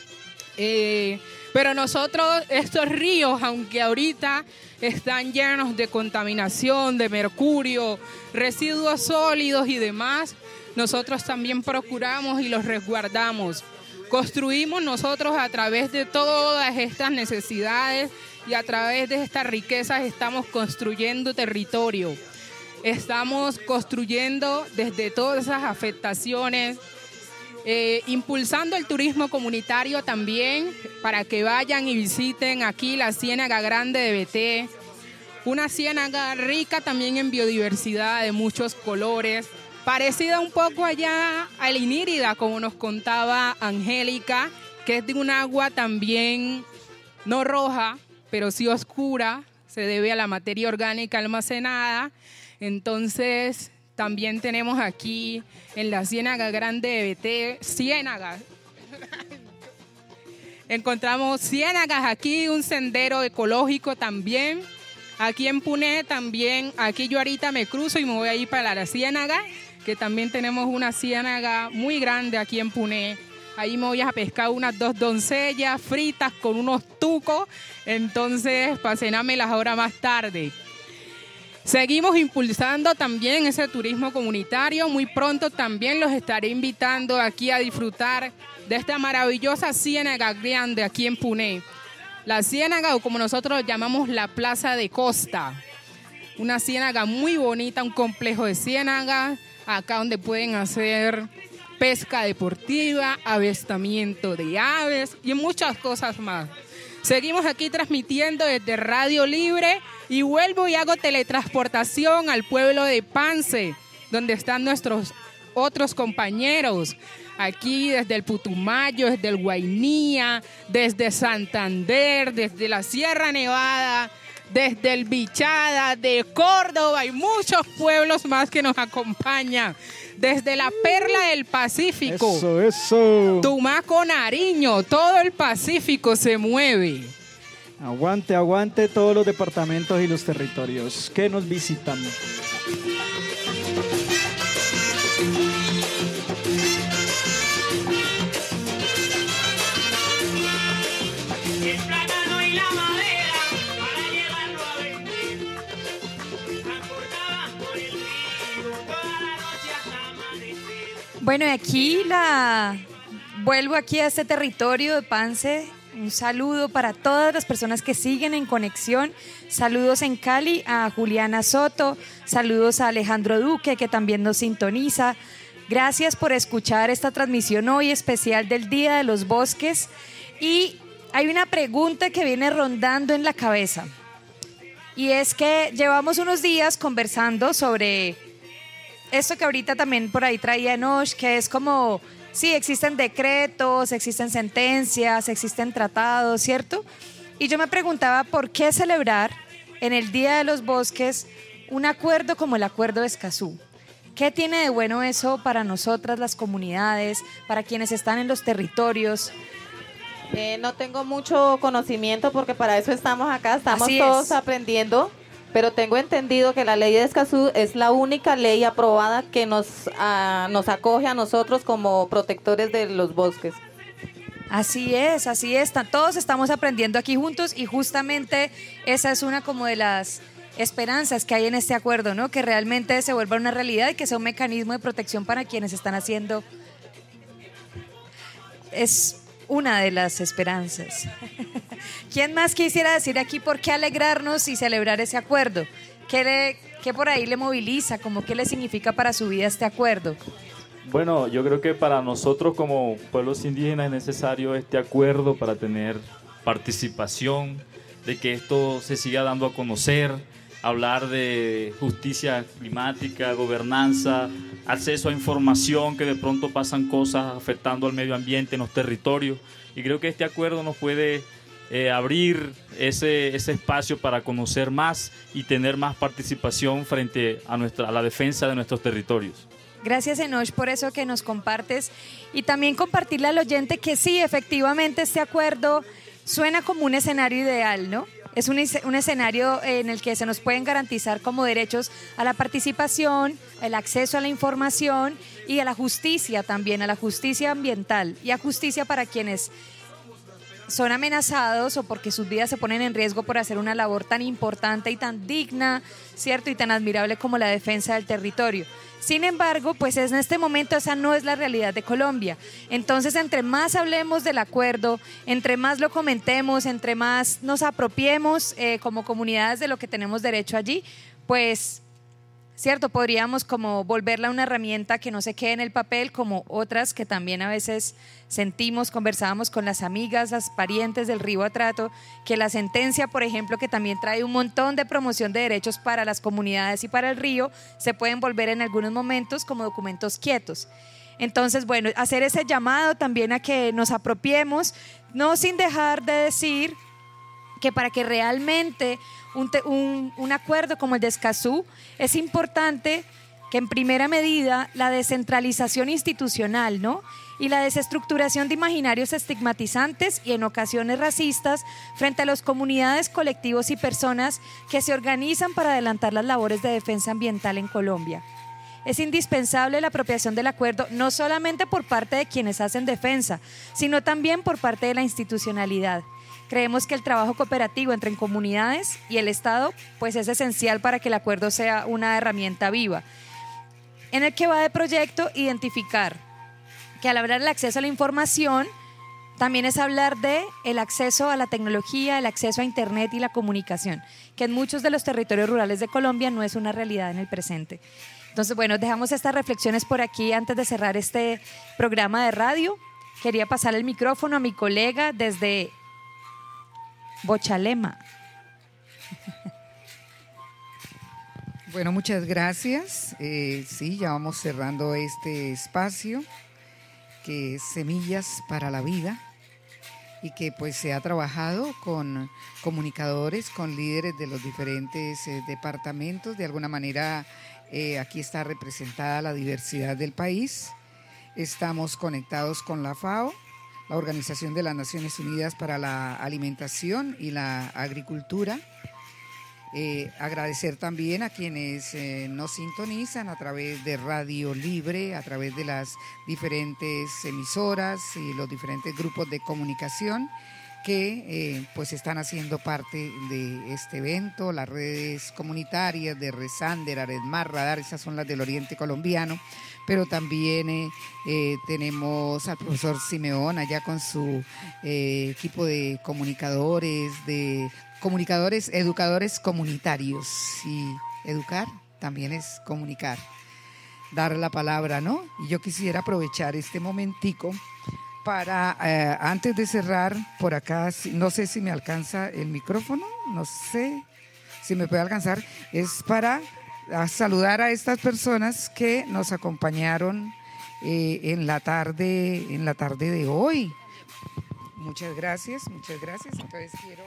Pero nosotros, estos ríos, aunque ahorita están llenos de contaminación, de mercurio, residuos sólidos y demás, nosotros también procuramos y los resguardamos. Construimos nosotros a través de todas estas necesidades y a través de estas riquezas estamos construyendo territorio. Estamos construyendo desde todas esas afectaciones, impulsando el turismo comunitario también para que vayan y visiten aquí la Ciénaga Grande de Beté, una ciénaga rica también en biodiversidad de muchos colores, parecida un poco allá a la Inírida, como nos contaba Angélica, que es de un agua también no roja, pero sí oscura, se debe a la materia orgánica almacenada. Entonces, también tenemos aquí en la Ciénaga Grande de Beté, ciénagas. Encontramos ciénagas aquí, un sendero ecológico también. Aquí en Puné también, aquí yo ahorita me cruzo y me voy a ir para la ciénaga, que también tenemos una ciénaga muy grande aquí en Puné. Ahí me voy a pescar unas 2 doncellas fritas con unos tucos, entonces para cenarme las horas más tarde. Seguimos impulsando también ese turismo comunitario. Muy pronto también los estaré invitando aquí a disfrutar de esta maravillosa ciénaga grande aquí en Puné. La ciénaga, o como nosotros llamamos la Plaza de Costa. Una ciénaga muy bonita, un complejo de ciénagas, acá donde pueden hacer pesca deportiva, avistamiento de aves y muchas cosas más. Seguimos aquí transmitiendo desde Radio Libre y vuelvo y hago teletransportación al pueblo de Pance, donde están nuestros otros compañeros. Aquí desde el Putumayo, desde el Guainía, desde Santander, desde la Sierra Nevada, desde el Bichada, de Córdoba y muchos pueblos más que nos acompañan. Desde la Perla del Pacífico, Eso. Tumaco, Nariño, todo el Pacífico se mueve. Aguante, aguante todos los departamentos y los territorios que nos visitan. Bueno, y aquí vuelvo aquí a este territorio de Pance. Un saludo para todas las personas que siguen en conexión. Saludos en Cali a Juliana Soto. Saludos a Alejandro Duque, que también nos sintoniza. Gracias por escuchar esta transmisión hoy especial del Día de los Bosques. Y hay una pregunta que viene rondando en la cabeza. Y es que llevamos unos días conversando sobre esto que ahorita también por ahí traía Enoch, que es como, sí, existen decretos, existen sentencias, existen tratados, ¿cierto? Y yo me preguntaba, ¿por qué celebrar en el Día de los Bosques un acuerdo como el Acuerdo de Escazú? ¿Qué tiene de bueno eso para nosotras, las comunidades, para quienes están en los territorios? No tengo mucho conocimiento porque para eso estamos acá, estamos Así todos es. aprendiendo, pero tengo entendido que la ley de Escazú es la única ley aprobada que nos acoge a nosotros como protectores de los bosques. Así es, todos estamos aprendiendo aquí juntos y justamente esa es una como de las esperanzas que hay en este acuerdo, ¿no? Que realmente se vuelva una realidad y que sea un mecanismo de protección para quienes están haciendo. Es una de las esperanzas. ¿Quién más quisiera decir aquí por qué alegrarnos y celebrar ese acuerdo? ¿Qué por ahí le moviliza? ¿Cómo qué le significa para su vida este acuerdo? Bueno, yo creo que para nosotros como pueblos indígenas es necesario este acuerdo para tener participación, de que esto se siga dando a conocer, hablar de justicia climática, gobernanza, acceso a información, que de pronto pasan cosas afectando al medio ambiente en los territorios. Y creo que este acuerdo nos puede abrir ese espacio para conocer más y tener más participación frente a la defensa de nuestros territorios. Gracias, Enoch, por eso que nos compartes y también compartirle al oyente que sí, efectivamente este acuerdo suena como un escenario ideal, ¿no? Es un escenario en el que se nos pueden garantizar como derechos a la participación, el acceso a la información y a la justicia también, a la justicia ambiental y a justicia para quienes son amenazados o porque sus vidas se ponen en riesgo por hacer una labor tan importante y tan digna, ¿cierto? Y tan admirable como la defensa del territorio. Sin embargo, pues en este momento esa no es la realidad de Colombia. Entonces, entre más hablemos del acuerdo, entre más lo comentemos, entre más nos apropiemos como comunidades de lo que tenemos derecho allí, pues, cierto, podríamos como volverla una herramienta que no se quede en el papel, como otras que también a veces sentimos, conversábamos con las amigas, las parientes del Río Atrato, que la sentencia, por ejemplo, que también trae un montón de promoción de derechos para las comunidades y para el río, se pueden volver en algunos momentos como documentos quietos. Entonces, bueno, hacer ese llamado también a que nos apropiemos, no sin dejar de decir que para que realmente un acuerdo como el de Escazú es importante que en primera medida la descentralización institucional, ¿no? Y la desestructuración de imaginarios estigmatizantes y en ocasiones racistas frente a las comunidades, colectivos y personas que se organizan para adelantar las labores de defensa ambiental en Colombia. Es indispensable la apropiación del acuerdo no solamente por parte de quienes hacen defensa, sino también por parte de la institucionalidad. Creemos que el trabajo cooperativo entre comunidades y el Estado pues es esencial para que el acuerdo sea una herramienta viva. En el que va de proyecto identificar que al hablar del acceso a la información también es hablar de el acceso a la tecnología, el acceso a Internet y la comunicación, que en muchos de los territorios rurales de Colombia no es una realidad en el presente. Entonces, bueno, dejamos estas reflexiones por aquí antes de cerrar este programa de radio. Quería pasar el micrófono a mi colega desde Bochalema. Bueno, muchas gracias. Sí, ya vamos cerrando este espacio que es Semillas para la Vida y que pues se ha trabajado con comunicadores, con líderes de los diferentes departamentos. De alguna manera aquí está representada la diversidad del país. Estamos conectados con la FAO, la Organización de las Naciones Unidas para la Alimentación y la Agricultura. Agradecer también a quienes nos sintonizan a través de Radio Libre, a través de las diferentes emisoras y los diferentes grupos de comunicación que pues están haciendo parte de este evento, las redes comunitarias de Resander, Aredmar, Radar, esas son las del Oriente Colombiano, pero también tenemos al profesor Simeón allá con su equipo de comunicadores, educadores comunitarios, y educar también es comunicar, dar la palabra, ¿no? Y yo quisiera aprovechar este momentico para, antes de cerrar, por acá, no sé si me alcanza el micrófono, no sé si me puede alcanzar, es para saludar a estas personas que nos acompañaron en la tarde de hoy. Muchas gracias. Entonces quiero...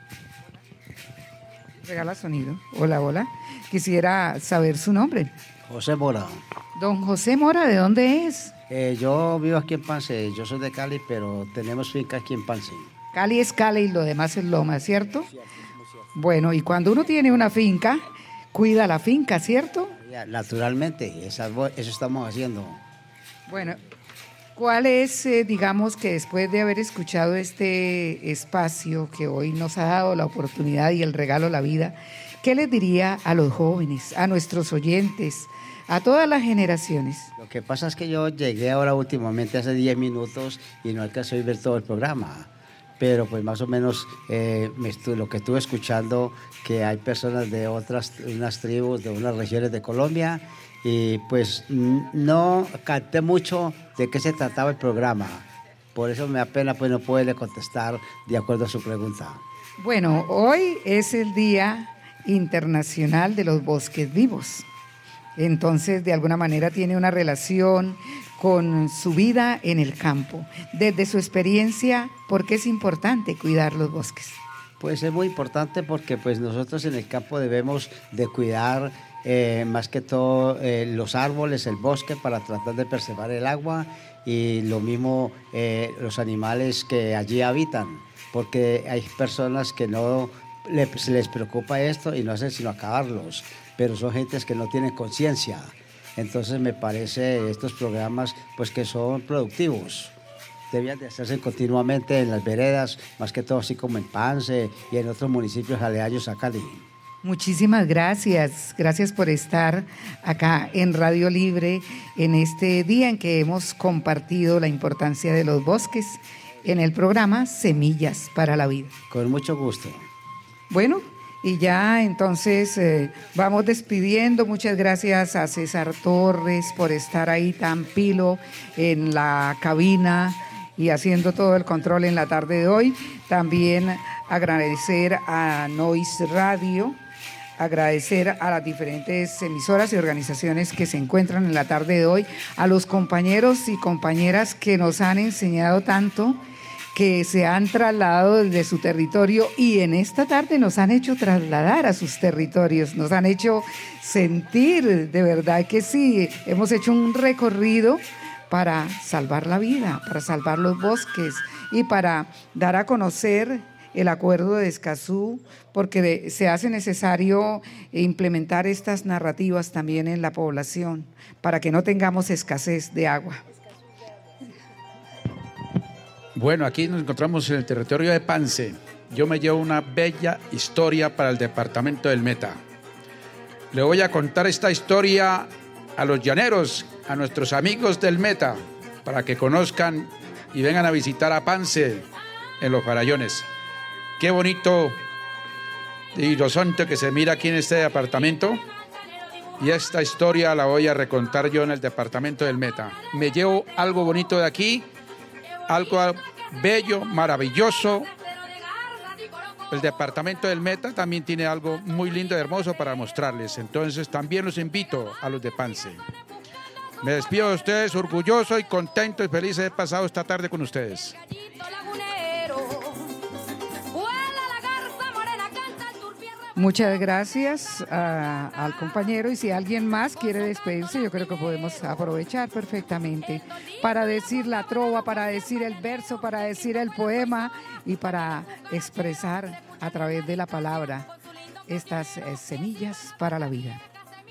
Regala sonido. Hola. Quisiera saber su nombre. José Mora. Don José Mora, ¿de dónde es? Yo vivo aquí en Pance, yo soy de Cali, pero tenemos finca aquí en Pance. Cali es Cali y lo demás es Loma, ¿cierto? Bueno, y cuando uno tiene una finca, cuida la finca, ¿cierto? Naturalmente, eso estamos haciendo. Bueno, ¿cuál es, digamos que después de haber escuchado este espacio que hoy nos ha dado la oportunidad y el regalo la vida, qué les diría a los jóvenes, a nuestros oyentes, a todas las generaciones? Lo que pasa es que yo llegué ahora últimamente hace 10 minutos y no alcancé a ver todo el programa, pero pues más o menos lo que estuve escuchando, que hay personas de unas tribus, de unas regiones de Colombia, y pues no capté mucho de qué se trataba el programa. Por eso me da pena pues no poderle contestar de acuerdo a su pregunta. Bueno, hoy es el día Internacional de los Bosques Vivos. Entonces, de alguna manera tiene una relación con su vida en el campo. Desde su experiencia, ¿por qué es importante cuidar los bosques? Pues es muy importante porque pues nosotros en el campo debemos de cuidar más que todo los árboles, el bosque, para tratar de preservar el agua, y lo mismo los animales que allí habitan, porque hay personas que no se les preocupa esto y no hacen sino acabarlos, pero son gentes que no tienen conciencia. Entonces me parece estos programas pues que son productivos. Debían de hacerse continuamente en las veredas, más que todo así como en Pance y en otros municipios aledaños a Cali. Muchísimas gracias. Gracias por estar acá en Radio Libre en este día en que hemos compartido la importancia de los bosques en el programa Semillas para la Vida. Con mucho gusto. Bueno, y ya entonces vamos despidiendo. Muchas gracias a César Torres por estar ahí tan pilo en la cabina y haciendo todo el control en la tarde de hoy. También agradecer a Noise Radio, agradecer a las diferentes emisoras y organizaciones que se encuentran en la tarde de hoy, a los compañeros y compañeras que nos han enseñado tanto, que se han trasladado desde su territorio y en esta tarde nos han hecho trasladar a sus territorios, nos han hecho sentir, de verdad que sí, hemos hecho un recorrido para salvar la vida, para salvar los bosques y para dar a conocer el acuerdo de Escazú, porque se hace necesario implementar estas narrativas también en la población para que no tengamos escasez de agua. Bueno, aquí nos encontramos en el territorio de Pance. Yo me llevo una bella historia para el departamento del Meta. Le voy a contar esta historia a los llaneros, a nuestros amigos del Meta, para que conozcan y vengan a visitar a Pance en los Farallones. Qué bonito y horizonte que se mira aquí en este departamento. Y esta historia la voy a recontar yo en el departamento del Meta. Me llevo algo bonito de aquí, algo bello, maravilloso. El departamento del Meta también tiene algo muy lindo y hermoso para mostrarles. Entonces también los invito a los de Pance. Me despido de ustedes orgulloso y contento y feliz de haber pasado esta tarde con ustedes. Muchas gracias al compañero, y si alguien más quiere despedirse, yo creo que podemos aprovechar perfectamente para decir la trova, para decir el verso, para decir el poema y para expresar a través de la palabra estas semillas para la vida.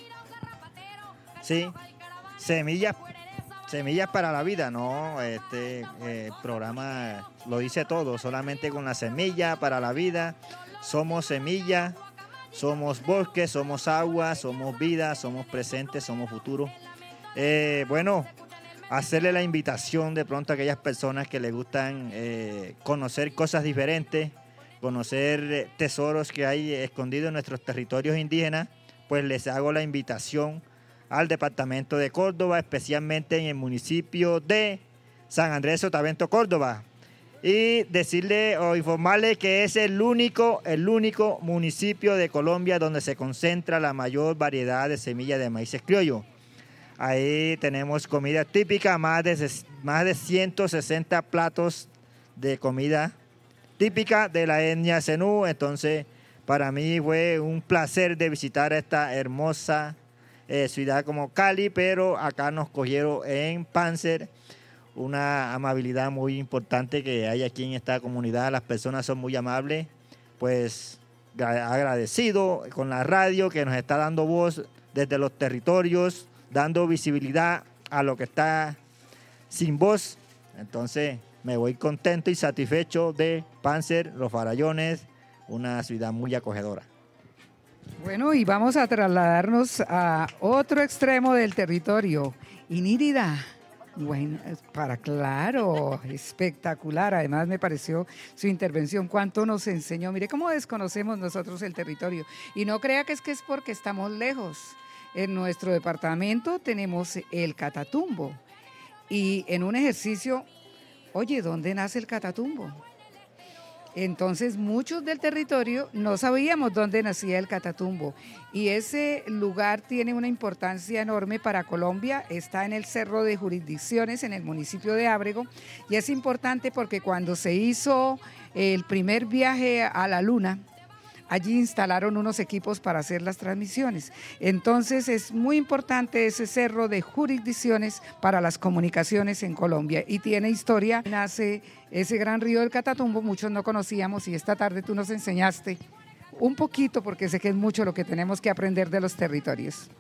Sí, semillas para la vida, ¿no? Este programa lo dice todo, solamente con la semilla para la vida. Somos semilla. Somos bosque, somos agua, somos vida, somos presente, somos futuro. Bueno, hacerle la invitación de pronto a aquellas personas que les gustan conocer cosas diferentes, conocer tesoros que hay escondidos en nuestros territorios indígenas, pues les hago la invitación al departamento de Córdoba, especialmente en el municipio de San Andrés Sotavento, Córdoba. Y decirle o informarle que es el único municipio de Colombia donde se concentra la mayor variedad de semillas de maíz criollo. Ahí tenemos comida típica, más de 160 platos de comida típica de la etnia zenú. Entonces, para mí fue un placer de visitar esta hermosa ciudad como Cali, pero acá nos cogieron en Pance. Una amabilidad muy importante que hay aquí en esta comunidad. Las personas son muy amables, pues agradecido con la radio que nos está dando voz desde los territorios, dando visibilidad a lo que está sin voz. Entonces me voy contento y satisfecho de Pance, Los Farallones, una ciudad muy acogedora. Bueno, y vamos a trasladarnos a otro extremo del territorio, Inírida. Bueno, claro, espectacular. Además me pareció su intervención, cuánto nos enseñó. Mire cómo desconocemos nosotros el territorio. Y no crea que es porque estamos lejos. En nuestro departamento tenemos el Catatumbo. Y en un ejercicio, oye, ¿dónde nace el Catatumbo? Entonces muchos del territorio no sabíamos dónde nacía el Catatumbo y ese lugar tiene una importancia enorme para Colombia, está en el Cerro de Jurisdicciones en el municipio de Ábrego y es importante porque cuando se hizo el primer viaje a la Luna, allí instalaron unos equipos para hacer las transmisiones. Entonces es muy importante ese Cerro de Jurisdicciones para las comunicaciones en Colombia y tiene historia. Nace ese gran río del Catatumbo, muchos no conocíamos y esta tarde tú nos enseñaste un poquito porque sé que es mucho lo que tenemos que aprender de los territorios.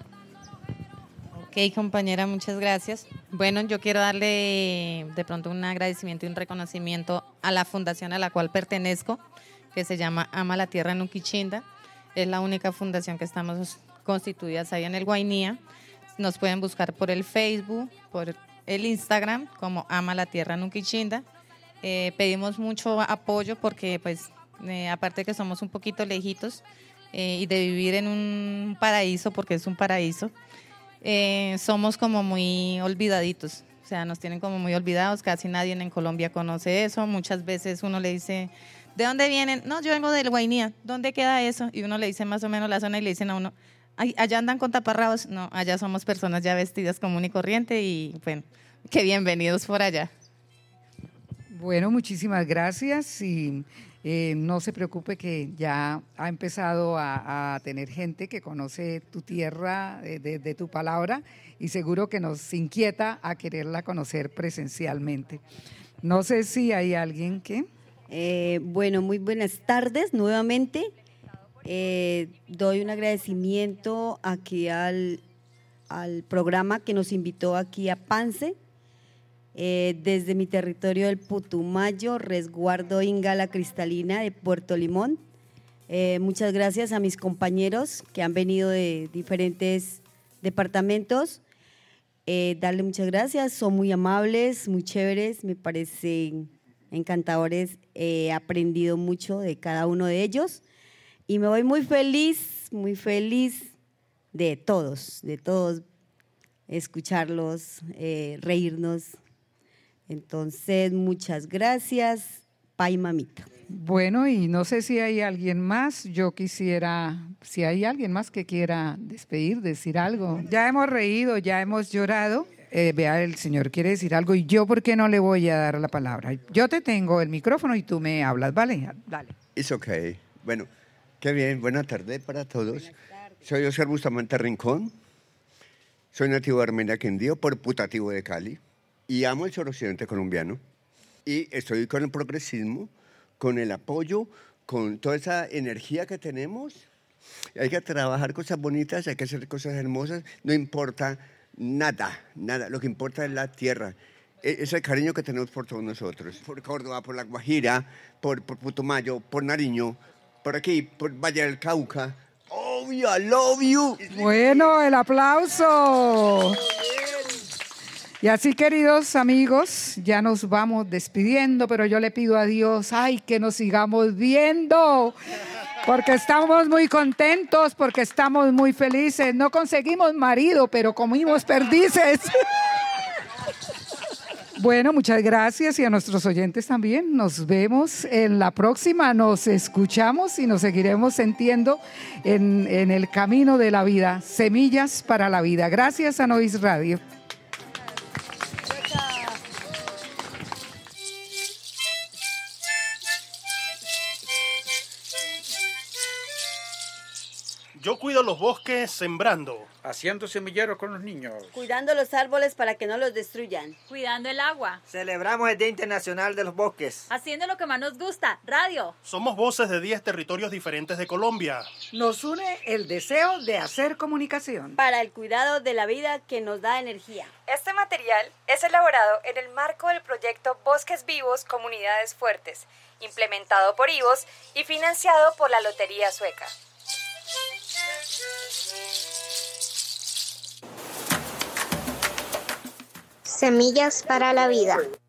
Ok, compañera, muchas gracias. Bueno, yo quiero darle de pronto un agradecimiento y un reconocimiento a la fundación a la cual pertenezco, que se llama Ama la Tierra Nuquichinda. Es la única fundación que estamos constituidas ahí en el Guainía. Nos pueden buscar por el Facebook, por el Instagram, como Ama la Tierra Nuquichinda. Pedimos mucho apoyo porque, pues, aparte que somos un poquito lejitos y de vivir en un paraíso, porque es un paraíso, somos como muy olvidaditos. O sea, nos tienen como muy olvidados. Casi nadie en Colombia conoce eso. Muchas veces uno le dice... ¿De dónde vienen? No, yo vengo del Guainía. ¿Dónde queda eso? Y uno le dice más o menos la zona y le dicen a uno, ay, allá andan con taparrabos. No, allá somos personas ya vestidas común y corriente y bueno, que bienvenidos por allá. Bueno, muchísimas gracias y no se preocupe que ya ha empezado a tener gente que conoce tu tierra, de tu palabra y seguro que nos inquieta a quererla conocer presencialmente. No sé si hay alguien que... Bueno, muy buenas tardes nuevamente. Doy un agradecimiento aquí al programa que nos invitó aquí a Pance, desde mi territorio del Putumayo, resguardo Ingala Cristalina de Puerto Limón. Muchas gracias a mis compañeros que han venido de diferentes departamentos. Darle muchas gracias, son muy amables, muy chéveres, me parecen encantadores, he aprendido mucho de cada uno de ellos y me voy muy feliz de todos escucharlos, reírnos. Entonces, muchas gracias, Pai Mamita. Bueno, y no sé si hay alguien más, yo quisiera, si hay alguien más que quiera despedir, decir algo. Ya hemos reído, ya hemos llorado. Vea, el señor quiere decir algo y yo, ¿por qué no le voy a dar la palabra? Yo te tengo el micrófono y tú me hablas, ¿vale? Dale. Es ok. Bueno, qué bien. Buenas tardes para todos. Soy Oscar Bustamante Rincón. Soy nativo de Armenia, Quindío, por putativo de Cali. Y amo el suroccidente colombiano. Y estoy con el progresismo, con el apoyo, con toda esa energía que tenemos. Hay que trabajar cosas bonitas, hay que hacer cosas hermosas. No importa... Nada. Lo que importa es la tierra. Es el cariño que tenemos por todos nosotros. Por Córdoba, por La Guajira, por Putumayo, por Nariño, por aquí, por Valle del Cauca. Oh, I love you. Bueno, el aplauso. Y así, queridos amigos, ya nos vamos despidiendo, pero yo le pido a Dios, ay, que nos sigamos viendo. Porque estamos muy contentos, porque estamos muy felices. No conseguimos marido, pero comimos perdices. Bueno, muchas gracias y a nuestros oyentes también. Nos vemos en la próxima, nos escuchamos y nos seguiremos sintiendo en el camino de la vida. Semillas para la vida. Gracias a Nois Radio. Yo cuido los bosques sembrando. Haciendo semilleros con los niños. Cuidando los árboles para que no los destruyan. Cuidando el agua. Celebramos el Día Internacional de los Bosques. Haciendo lo que más nos gusta, radio. Somos voces de 10 territorios diferentes de Colombia. Nos une el deseo de hacer comunicación. Para el cuidado de la vida que nos da energía. Este material es elaborado en el marco del proyecto Bosques Vivos, Comunidades Fuertes, implementado por IVOS y financiado por la Lotería Sueca. Semillas para la vida.